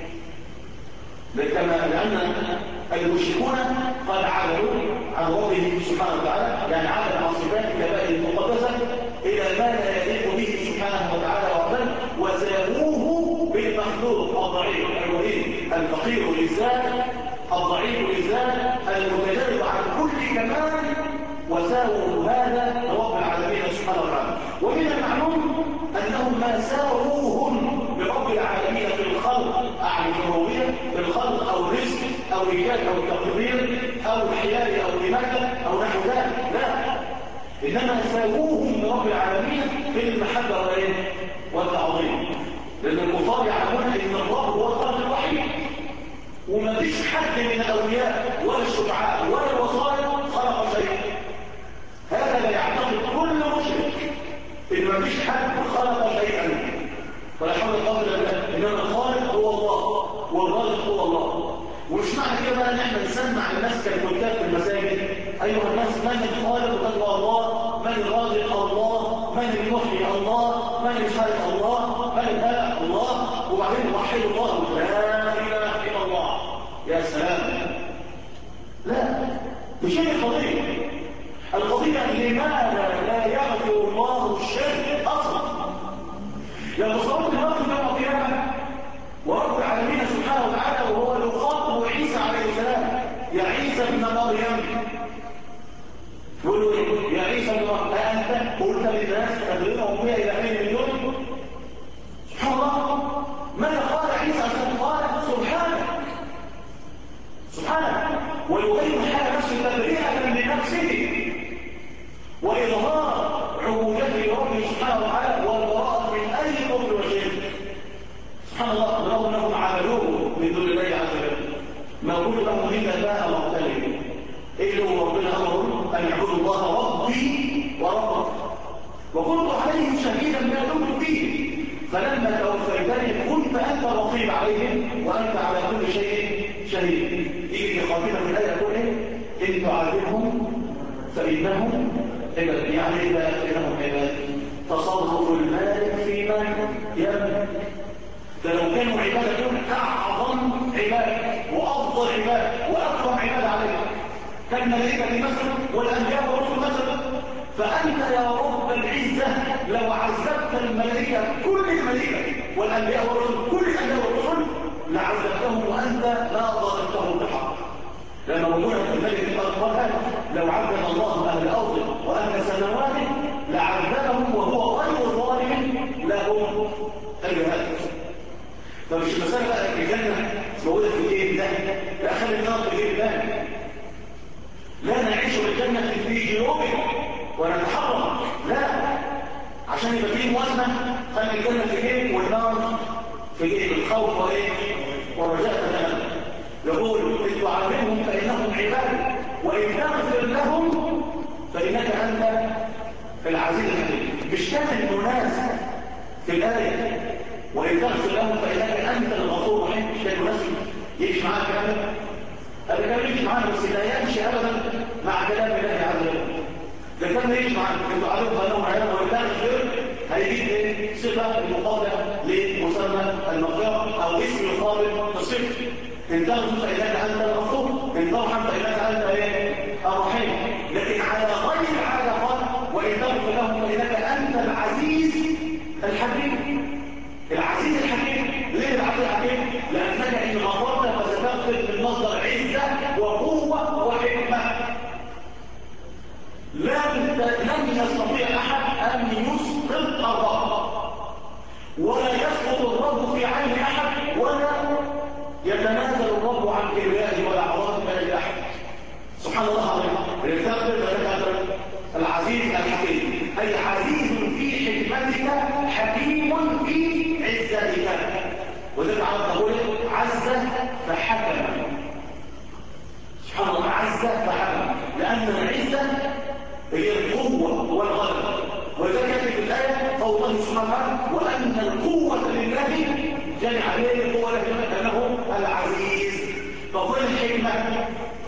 لأن المشركون قد عدلوا عن ربه سبحانه وتعالى، يعني عدل عن صفات الكبائر المقدسة إلى ما لا يليق به سبحانه وتعالى وعلا، وزاووه بالمخلوق الضعيف الوهيد الفقير للذات الضعيف للذات المتجرد عن كل كمال، وساووا هذا لرب العالمين سبحانه وتعالى. ومن المعلوم أنهم ما ساووهم برب العالمين في الخلق، أعني الربوبية في الخلق أو الرزق أو الإيجاد أو التقدير أو الحياة أو الإماتة أو نحو ذلك، لا، إنما ساووهم برب العالمين في المحبة والتعظيم. لأن الكفار يعلمون أن الرب هو الخالق الوحيد، وما فيش حد من الأولياء ولا الشفعاء ولا الوصايا خلق شيء. هذا يعتقد كل مشرك إن ما فيش حد خلق شيئا، ولا حول ولا قوة إلا بالله، إنما الخالق هو الله والرازق هو الله. ومش معنى كده بقى ان احنا نسمع الناس كالكتاب في المساجد ايها الناس من الخالق وتقوى الله، من الرازق الله، من المحيي الله، من الخالق الله، من الهادي الله، وبعدين وحد الله لا اله الا الله. يا سلام، لا، مش هي القضيه. القضيه لماذا لا يغفر الله الشرك اصلا؟ لو صرفت الوقت يوم القيامه ورب العالمين سبحانه وتعالى وهو يخاطب عيسى عليه السلام، يا عيسى ابن مريم، يقول له يا عيسى ابن مريم أأنت قلت للناس تدعونهم بها إلى حين من دون؟ سبحان الله، ماذا قال عيسى عشان قال سبحانك ويغير حال نفسه تبرئة لنفسه وإظهار عبوديته لربه سبحانه وتعالى والبراءة من أي كفر وشرك. سبحان الله، رغم انهم عملوه من دون الله عز وجل، ما قلت لهم الا باء مختلف. ايه هو ربنا امر ان يعبدوا الله ربي وربك، وكنت عليهم شهيدا ما دمت فيه، فلما توفيتني كنت انت رقيب عليهم وانت على كل شيء شهيد. يجي في خاتمه الايه يقول ايه؟ ان تعذبهم فانهم عباد، يعني اذا انهم عباد تصرف المالك فيما يملك. فلو كانوا عبادة يكون أعظم عبادة وأفضل عبادة وأكرم عبادة عليهم كالملائكة مثلا والأنبياء والرسل مثلا. فأنت يا رب العزة لو عذبت الملائكة كل الملائكة والأنبياء والرسل كل الأنبياء والرسل لعذبتهم وأنت لا ظلمتهم بحق. لما قلنا في الملك الأكبر لو عذب الله أهل الأرض وأهل سماواته لعذبهم وهو غير ظالم لهم الجهاد. فمش المسألة بقى الجنة موجودة في الجيب ده، لا خلي النار في الجيب ده، لا نعيش بالجنة في جيوبك ونتحرك، لا، عشان يبقى فيه موازنة خلي الجنة في جيب والنار في جيب. الخوف ورجاء تماما. يقول إن تعلمهم فإنهم عباد وإن تغفر لهم فإنك أنت العزيز الحكيم. مش كان المناسب في الآية وإن تغفر لهم فإنك أنت الغفور الرحيم؟ مش كان المناسب يمشي معاك كلام؟ هذا كان يمشي معانا بس لا يمشي أبدا مع كلام الله عز وجل. ده كان يمشي معاك انتوا عليهم قالوا معانا وإن تغفر هيجيب ايه؟ صفة المقابلة لمسمى المغفرة أو اسم يقابل الصفة. إن تغفر فإنك أنت الغفور، إن ترحم فإنك أنت ايه؟ الرحيم. لكن على غير العادة قال وإن تغفر لهم فإنك أنت العزيز الحكيم. العزيز الحكيم. ليه العزيز الحكيم؟ لأنك إن غفرت فستغفر من مصدر عزة وقوة وحكمة. لم يستطيع أحد أن يسقط الرب، ولا يسقط الرب في عين أحد، ولا يتنازل الرب عن كبريائه ولا عظمته بين أحد. سبحان الله العظيم. لتغفر فإنك العزيز الحكيم، أي عزيز في حكمتك حكيم في عزتك. وذلك عرفت أقول عز فحكم. سبحان الله، عز فحكم، لأن العزة هي القوة والغلبة. وذلك في الآية قول الله سبحانه وأن القوة لله جميع عليه القوة لأنه العزيز. فقل الحكمة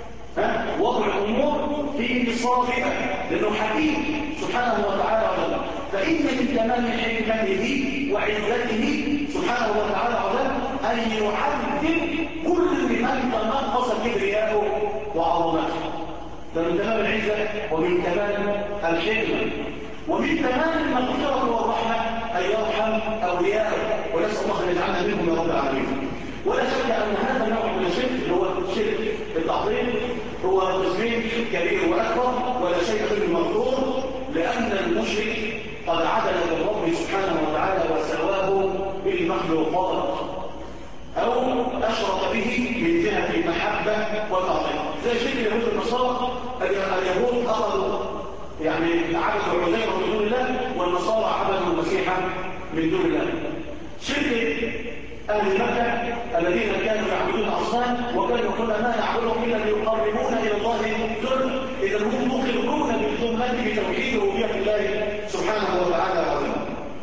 وضع الأمور في نصابها لأنه حكيم سبحانه وتعالى وجل. فإن من تمام حكمته وعزته سبحانه وتعالى وجل أن يعذب كل من تنقص كبرياءه وعظمته. فمن تمام العزة ومن تمام الحكمة ومن تمام المغفرة والرحمة أن يرحم أولياءه، ونسأل الله أن يجعلنا منهم يا رب العالمين. ولا شك أن هذا النوع من الشرك اللي هو شرك التعظيم هو قسمين كبير وأكبر، ولا شيء غير المغفور، لأن المشرك قد عدل بالرب سبحانه وتعالى وسواه بالمخلوقات أو أشرك به من جهة المحبة والتعظيم. زي شرك اليهود والنصارى. اليهود أخذوا عبدوا عزير من دون الله، والنصارى عبدوا المسيح من دون الله. شرك أهل مكة الذين كانوا يعبدون أصنام وكانوا يقولون ما نعبدهم إلا ليقربونا إلى الله زلفى. إذا هم مقرون بالذمة بتوحيد ربوبية الله سبحانه وتعالى العظيم.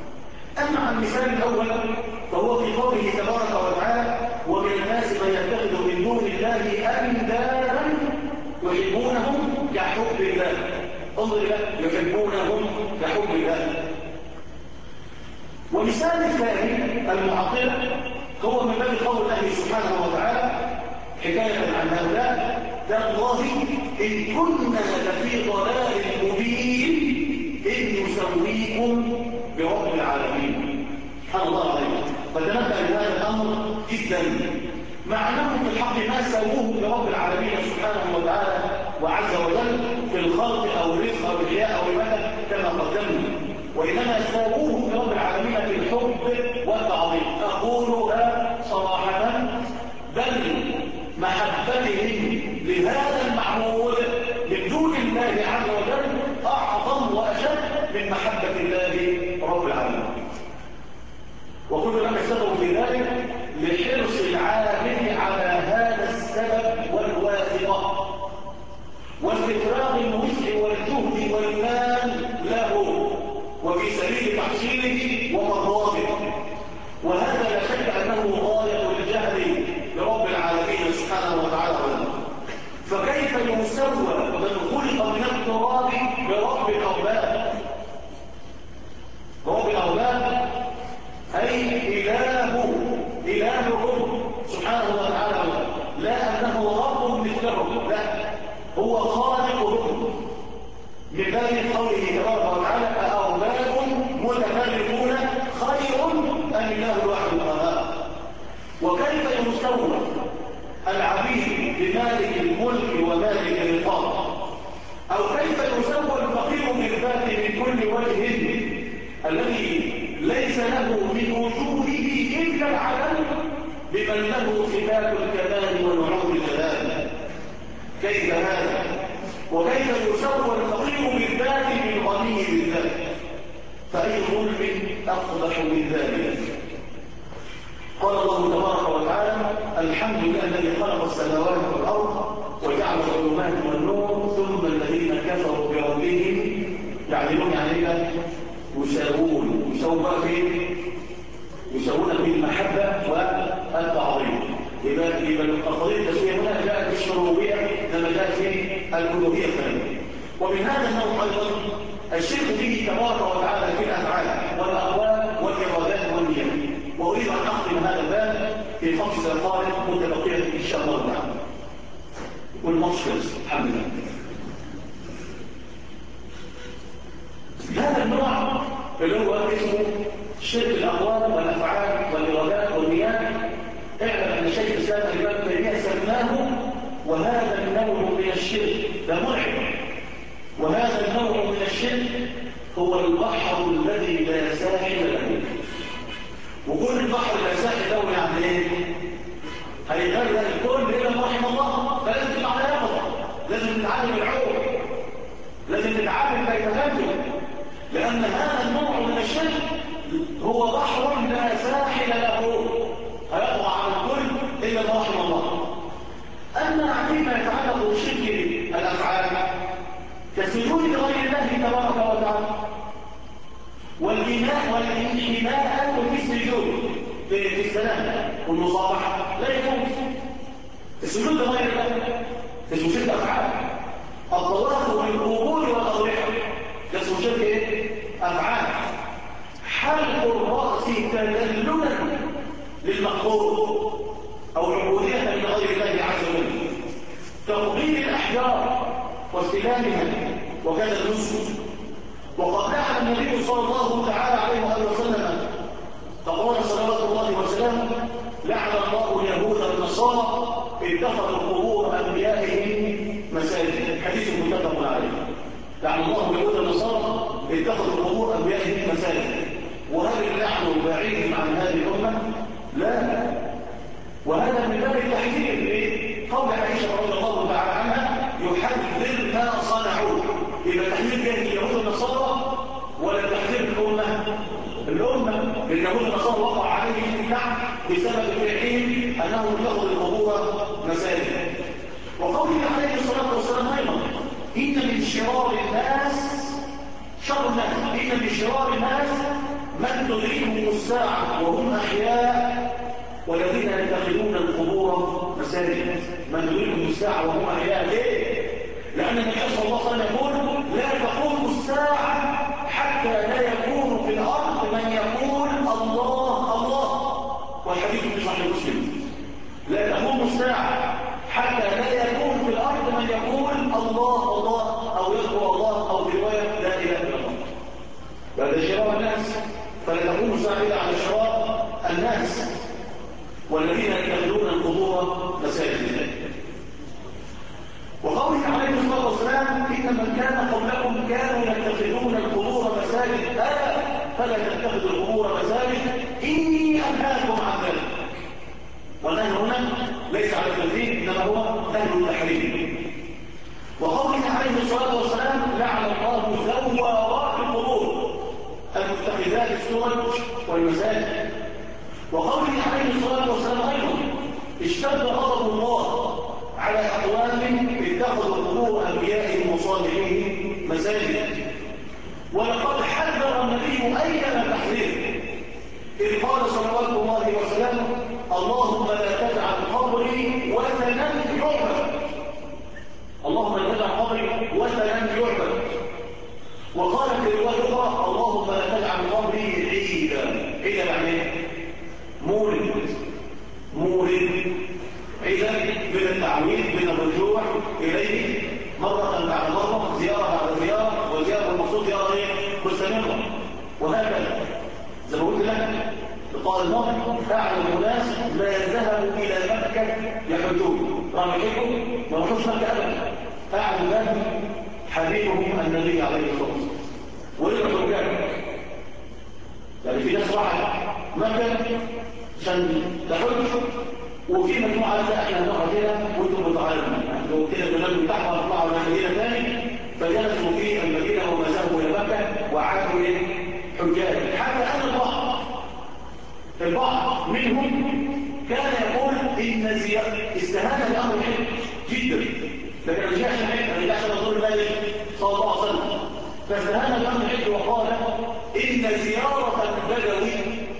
أما عن المثال الأول فهو في قوله تبارك وتعالى ومن الناس من يتخذ من دون الله أندادا يحبونهم كحب الله. انظر إلى يحبونهم كحب الله. ومثال الثاني المعطلة هو من باب قول الله سبحانه وتعالى حكاية عن هؤلاء تالله إن كنا لفي ضلال مبين إذ نسويكم برب العالمين. سبحان الله عليكم. فتنبأ لهذا الأمر جدا، مع أنهم في الحق ما سووه برب العالمين سبحانه وتعالى وعز وجل في الخلق أو الرزق أو الحياء أو المدى كما قدمنا، وإنما سووه برب العالمين في الحب والتعظيم. أقولها صراحة، بل محبتهم لهذا المعبود من دون الله عز وجل أعظم وأشد من محبة الله رب العالمين. وكل لك السبب في ذلك لحرص العالم على هذا السبب والواثقة واستفراغ الوسع والجهد والمال له وفي سبيل تحصيله ومرضاته. وهذا لا شك أنه غاية الجهل برب العالمين سبحانه وتعالى. فكيف يسوى من خلق من التراب برب الأرباب؟ رب الأرباب أي إلههم سبحانه وتعالى، لا أنه رب مثلهم، لا، هو خالقهم. من باب قوله تبارك وتعالى أأرباب متفرقون خير أم الله الواحد القهار. وكيف يسوى العبيد بمالك الملك ومالك الرقاب؟ أو كيف يسوى الفقير بالذات من كل وجه الذي ليس له من وجوده إلا العدم بمن له صفات الكمال ونعوت الجلال؟ كيف هذا؟ وكيف يسوى الفقير بالذات بالغني بالذات؟ فأي ظلم أقبح من ذلك؟ قال الله تبارك وتعالى الحمد لله الذي خلق السماوات والأرض وجعل الظلمات والنور ثم الذين كفروا بربهم يعدلون يعني ايه؟ يساوون بقى فين؟ يساوون في المحبة والتعظيم. يبقى القضية التسوية هنا جاءت في الربوبية لما جاءت في الألوهية الثانية. ومن هذا النوع أيضا الشرك به تبارك وتعالى في الأفعال والأقوال والإرادات والنيات. وأريد أن أختم هذا الباب في 5 دقائق متبقية إن شاء الله تعالى. والمشكلة الحمد لله. هذا النوع اللي هو اسمه شرك الأقوال والأفعال والإرادات والنيات، اعلم أن شيخ الإسلام ابن تيمية سماه وهذا النوع من الشرك ده مرعب. وهذا النوع من الشرك هو البحر الذي لا ساحل له. وكل البحر لا ساحل له يعني ايه؟ هيغرق الكل إلا ما رحم الله. فلازم تبقى على يقظة، لازم تتعلم العقل، لازم تتعلم كيف تنجو، لأن هذا النوع من الشرك هو بحر لا ساحل له، هيقع على الكل إلا ما رحم الله. أما فيما يتعلق بشرك الأفعال كالسجود لغير الله تبارك وتعالى والانحناء في السجود في السلام والمصافحة لا يجوز. السجود لغير الله اسمه شرك أفعال. الطواف بالقبور والأضرحة ده اسمه شرك ايه؟ أفعال. حلق الرأس تذللا للمقبور أو عبودية لغير الله عز وجل. تقبيل الأحجار واستلامها وكذا النسك. وقد لعن النبي صلى الله تعالى عليه وآله وسلم فقال صلوات الله وسلامه: لعن الله اليهود والنصارى اتخذوا قبور أنبيائهم مساجد. حديث متفق عليه. لعن الله اليهود والنصارى اتخذوا قبور أنبيائهم مساجد. وهل اللعن بعيد عن هذه الأمة؟ لا. وهذا من باب التحذير قول عائشة رضي الله تعالى عنها: يحذر ما صنعوا. يبقى تحذير كان اليهود والنصارى ولا تحذير الأمة لليهود والنصارى وقع عليهم اللعن بسبب فعلهم أنهم اتخذوا القبور مساجد. وقوله عليه الصلاة والسلام أيضا: إن من شرار الناس إن من شرار الناس من تدركهم الساعة وهم أحياء والذين يتخذون القبور مساجد. من تدركهم الساعة وهم أحياء. ليه؟ لأن النبي صلى الله عليه وسلم يقول: لا تقوم الساعة حتى لا يكون في الأرض من يقول الله الله. والحديث في صحيح مسلم: لا تقوم الساعة حتى لا يكون في الأرض من يقول الله الله أو يذكر الله أو في رواية لا إله إلا الله. بعد شرار الناس فلا تقوم الساعة إلا على شرار الناس والذين يتخذون القبور مساجد. وقوله عليه الصلاة والسلام: إن من كان قبلكم كانوا يتخذون القبور مساجد فلا تتخذوا القبور مساجد إني أنهاكم عن ذلك. والنهي هنا ليس على التنزيل إنما هو نهي التحريم. وقوله عليه الصلاة والسلام: لعن الله زوارات القبور المتخذات السرج والمساجد. وقوله عليه الصلاة والسلام أيضا: اشتد غضب الله على أقوام اتخذوا قبور أنبيائهم وصالحيهم مساجد. ولقد حذر النبي أيما التحذير إذ قال صلوات الله وسلامه: اللهم لا تجعل قبري وثنا يعبد. اللهم لا تجعل قبري وثنا يعبد. وقال في رواية أخرى: اللهم لا تجعل قبري عيدا. عيدا يعني ايه؟ مولد. عيدا من التعويض من الرجوع إليه مرة بعد مرة، زيارة بعد زيارة، وزيارة المقصود زيارة مستمرة. وهكذا زي ما قلت لك لقاء الماضي: أعلم الناس لا يذهب إلى مكة يحجون. راح يحجوا ما راحوش مكة أبدا. أعلم ذلك حبيبهم النبي عليه الصلاة والسلام. ورجعوا رجاله يعني في ناس راحت مكة عشان تحج، وفي مجموعة لا احنا هنقعد هنا وانتم متعارضين لو كده البلاد بتاعهم هيطلعوا على مدينة ثاني، فجلسوا في المدينة وما ذهبوا إلى مكة وعادوا حجاج. حتى أن البعض منهم كان يقول إن استهانة الأمر حلو جدا، لكن الرجاء شمعين الرجاء شمع رسول الله صلى الله عليه وسلم. فاستهان الإمام العلي وقال إن زيارة البدوي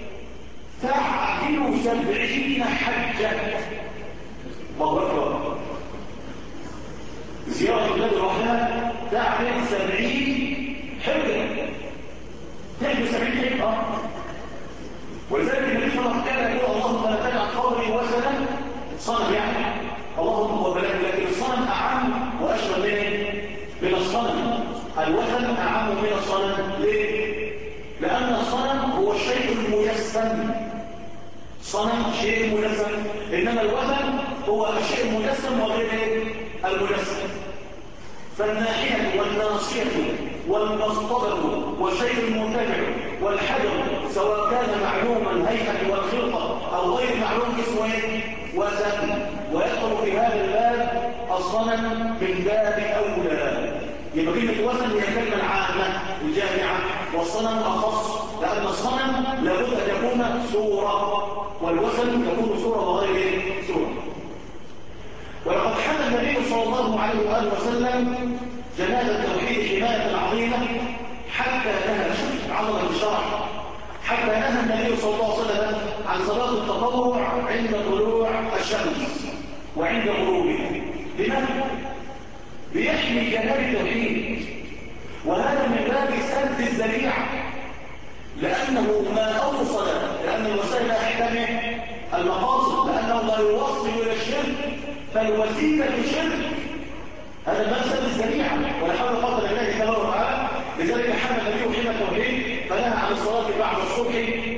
تعدل 70 حجة. الله أكبر. زيارة البدوي لوحدها تعدل 70 حجة. تعدل 70 حجة. ولذلك النبي صلى الله عليه وسلم كان يقول اللهم لا تجعل قبري وثنا صنم، يعني اللهم وبلغ، لكن الصنم أعم وأشمل من الصنم. الوثن أعم من الصنم. ليه؟ لأن الصنم هو الشيء المجسم. صنم شيء مجسم، إنما الوثن هو الشيء المجسم وغير المجسم. فالناحية والناصية والمصطبة والشيء المنتفع والحجر سواء كان معلوما الهيئة والخلقة أو غير معلوم اسمه وثن، ويدخل في هذا الباب الصنم من باب أولى. يبقى كلمة وثن هي كلمة عامة الجامعة، والصنم أخص، لأن الصنم لابد أن يكون صورة، والوثن يكون صورة وغير صورة. ولقد حمل النبي صلى الله عليه وآله وسلم جناب التوحيد حماية عظيمة حتى نهى عظمة الشرع، حتى نهى النبي صلى الله عليه وسلم عن صلاة التطوع عند طلوع الشمس وعند غروبها. لماذا؟ بيحمي جناب التوحيد، وهذا من باب سد الذريعة، لأنه ما أوصل، لأن الوسائل تحتمل المقاصد، لأنه لا يوصل إلى الشرك، فالوسيلة شرك. هذا ما سد الذريعة، ولا حول ولا قوة إلا بالله تبارك وتعالى. لذلك حمل النبي حمى التوحيد فنهى عن الصلاة بعد الصبح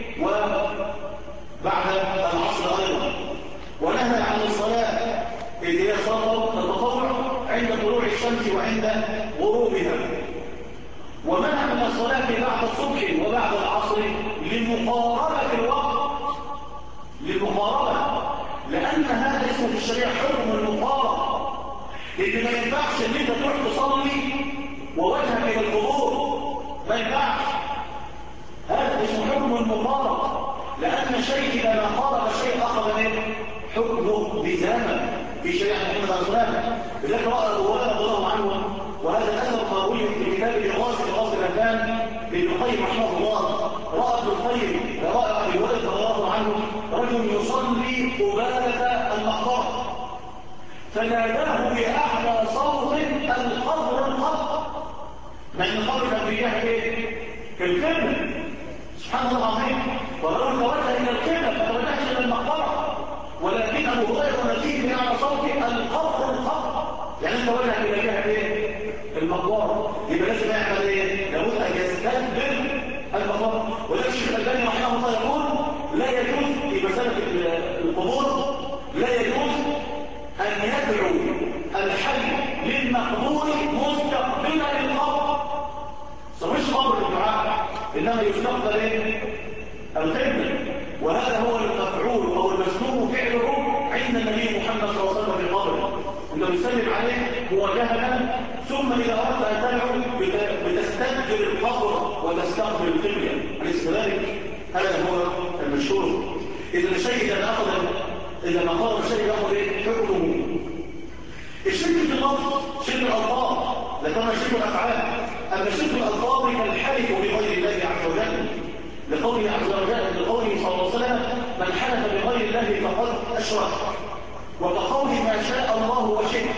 وبعد العصر أيضا، ونهى عن الصلاة اللي هي صلاة التطوع عند طلوع الشمس وعند غروبها، ومنع من الصلاة بعد الصبح وبعد العصر لمقاربة الوقت، للمقاربة، لأن هذا اسمه في الشريعة حكم المقاربة. لأن ما ينفعش ان انت تروح تصلي ووجهك الى القبور، ما ينفعش. هذا اسمه حكم المقاربة، لأن شيء إذا ما قارب شيء أخذ منه حكمه لزاما في شريعة محمد صلى الله عليه وسلم. لذلك رأى أبو هريرة رضي الله عنه، وهذا الأثر ما روي في كتاب الإغاثة الألبان لابن القيم رحمه الله. رأى ابن القيم، رأى أبي هريرة رضي الله عنه رجل يصلي قبالة المقبرة، فناداه بأعلى صوت القبر القبر، لأن قبر الأنبياء كالقبلة. سبحان الله العظيم. والرجل توجه إلى القبلة فتوجهش إلى المقبرة، ولكن أبو هريرة نتيجه بأعلى صوت القبر القبر، يعني أنت وجه إلى جهة المقبرة، يبقى لازم يعمل إيه؟ لابد أن يستقبل المقبرة. ولكن الشيخ الألباني رحمه الله يقول لا يجوز في مسألة القبور، لا يجوز أن يدعو الحي للمقبور مستقبلا للقبر. مش قبر الدعاء، إنما يستقبل القبلة، وهذا هو المفعول أو المسلوب فعله عند النبي محمد صلى الله عليه وسلم في قبره، إنه يسلم عليه مواجهة، ثم إذا أردت أن تدعو بتستقبل القبر وتستقبل القبلة، أليس كذلك؟ هذا هو المشهور. إذا الشيء إذا ما قال الشيء يأخذ حكمه. الشرك في اللفظ شرك الألفاظ، ذكرنا شرك الأفعال. أما شرك الألفاظ كالحلف بغير الله عز وجل، لقوله عز وجل، لقوله صلى الله عليه وسلم من حلف بغير الله فقد أشرك، وكقوله ما شاء الله وشئت.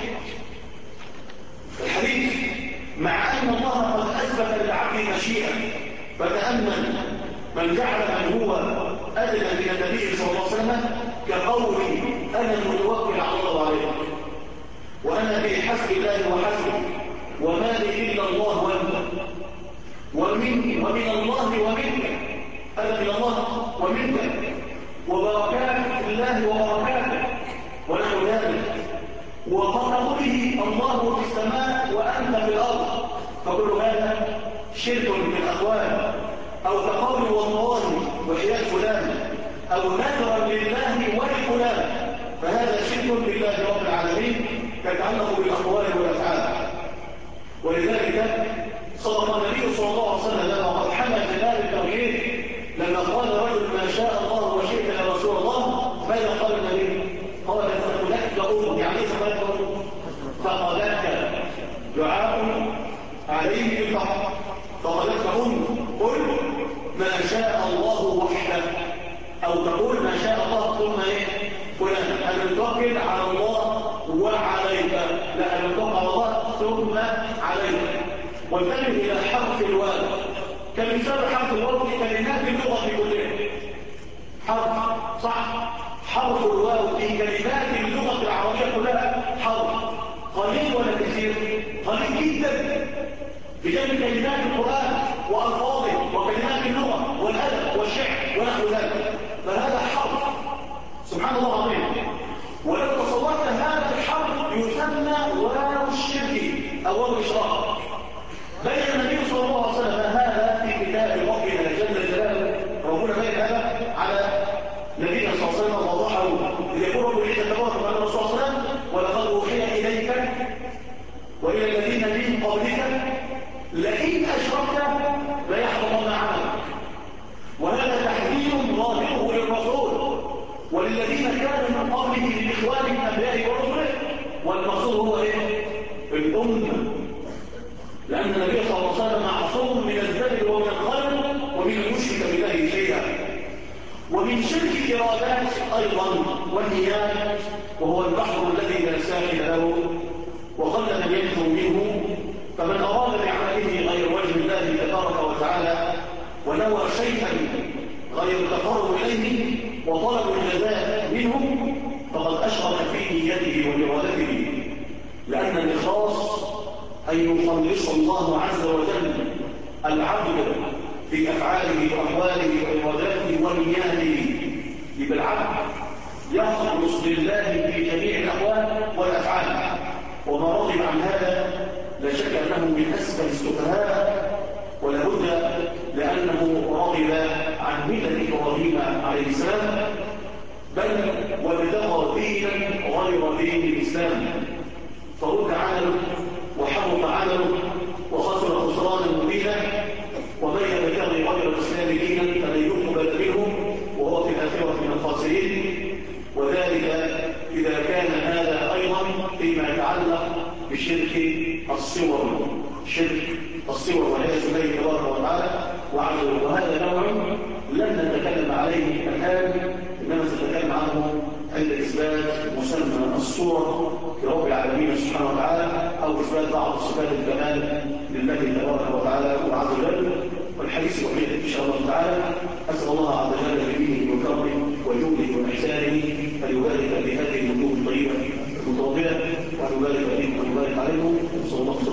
الحديث مع أن الله قد أثبت للعبد مشيئة، فتأمل من جعل من هو أدنى من النبي صلى الله عليه وسلم كقوله أنا المتوكل على الله عليه، وأنا في حسب الله وحسبه، وما لي إلا الله وأنت، ومن الله ومنك، أنا من الله ومنك، وبركات الله وبركاته، ونحو ذلك. وقوله الله في السماء وأنت في الأرض، فكل هذا شرك في الأقوال، أو كقول والله وحياة فلان، أو نذرا لله ولفلان، فهذا شرك بالله رب العالمين يتعلق بالأقوال والأفعال. ولذلك صدق النبي صلى الله عليه وسلم وقد حمل جلال التوحيد لما قال رجل ما شاء الله وشئت يا رسول الله، ماذا قال النبي؟ قال فقدتك يعني ايه فقدتك؟ فقدتك دعاء عليه بالفقر. فقالت لهم قل ما شاء الله وحده، أو تقول ما شاء الله ثم إيه؟ فلان. أنا نتوكل على الله وعليك، لا أنا نتوكل على الله ثم عليك. وانتبه إلى حرف الواو. كمثال حرف الواو في كلمات اللغة كلها. حرف صح، حرف الواو في كلمات اللغة العربية كلها حرف. قليل ولا كثير؟ قليل جدا بجانب كلمات القرآن وألفاظه وكلمات اللغة والأدب والشعر ونحو ذلك. فهذا حرف سبحان الله العظيم. ولو تصورت هذا الحرف يسمى واو الشرك أو واو الإشراك. بين النبي صلى الله عليه وسلم هذا في كتاب ربنا جل جلاله. ربنا بين هذا على نبينا صلى الله عليه وسلم وضحه ليقول رب العزة تبارك وتعالى الرسول صلى الله عليه وسلم ولقد أوحي إليك وإلى الذين من قبلك لئن أشركت ليحبطن عملك. وهذا تحذير ظاهره للرسول وللذين كانوا من قبله من إخوان الأنبياء ورسله. والمقصود هو إيه؟ الأمة. لأن النبي صلى الله عليه وسلم معصوم من الذل ومن الخلل ومن المشرك بالله شيئا ومن شرك الإرادات أيضا والنيات، وهو البحر الذي لا ساحل له وقل من ينجو منه. فمن أراد بعمله غير وجه الله تبارك وتعالى ونوى شيئا غير التقرب إليه وطلب الجزاء منه فقد أشرك في نيته وإرادته. لأن الإخلاص أن يخلص الله عز وجل العبد في أفعاله وأقواله وإراداته ونياته. يبقى العبد يخلص لله في جميع الأقوال والأفعال. وما رضي عن هذا لا شك أنه من أسفل السفهاء ولا بد، لأنه رغب عن ملة إبراهيم عليه السلام بل وابتغى دينا غير دين الإسلام فرد عمله وحبط عمله وخسر خسرانا مبينا. ومن يبتغي غير الإسلام دينا فلن يقبل منه وهو في الآخرة من الخاسرين. وذلك إذا كان هذا أيضا فيما يتعلق بشرك الصور، شرك الصور والعياذ بالله تبارك وتعالى وعمله. وهذا نوع لن نتكلم عليه الآن، إنما سنتكلم عنه عند إثبات مسمى الصورة لرب العالمين سبحانه وتعالى أو إثبات بعض صفات الكمال لله تبارك وتعالى وعز وجل. والحديث بقية إن شاء الله تعالى. أسأل الله عز وجل بمنه وكرمه وجوده وإحسانه أن يبارك بهذه الوجوه الطيبة المتوضئة وأن يبارك بكم ويبارك عليكم. صلى الله عليه وسلم.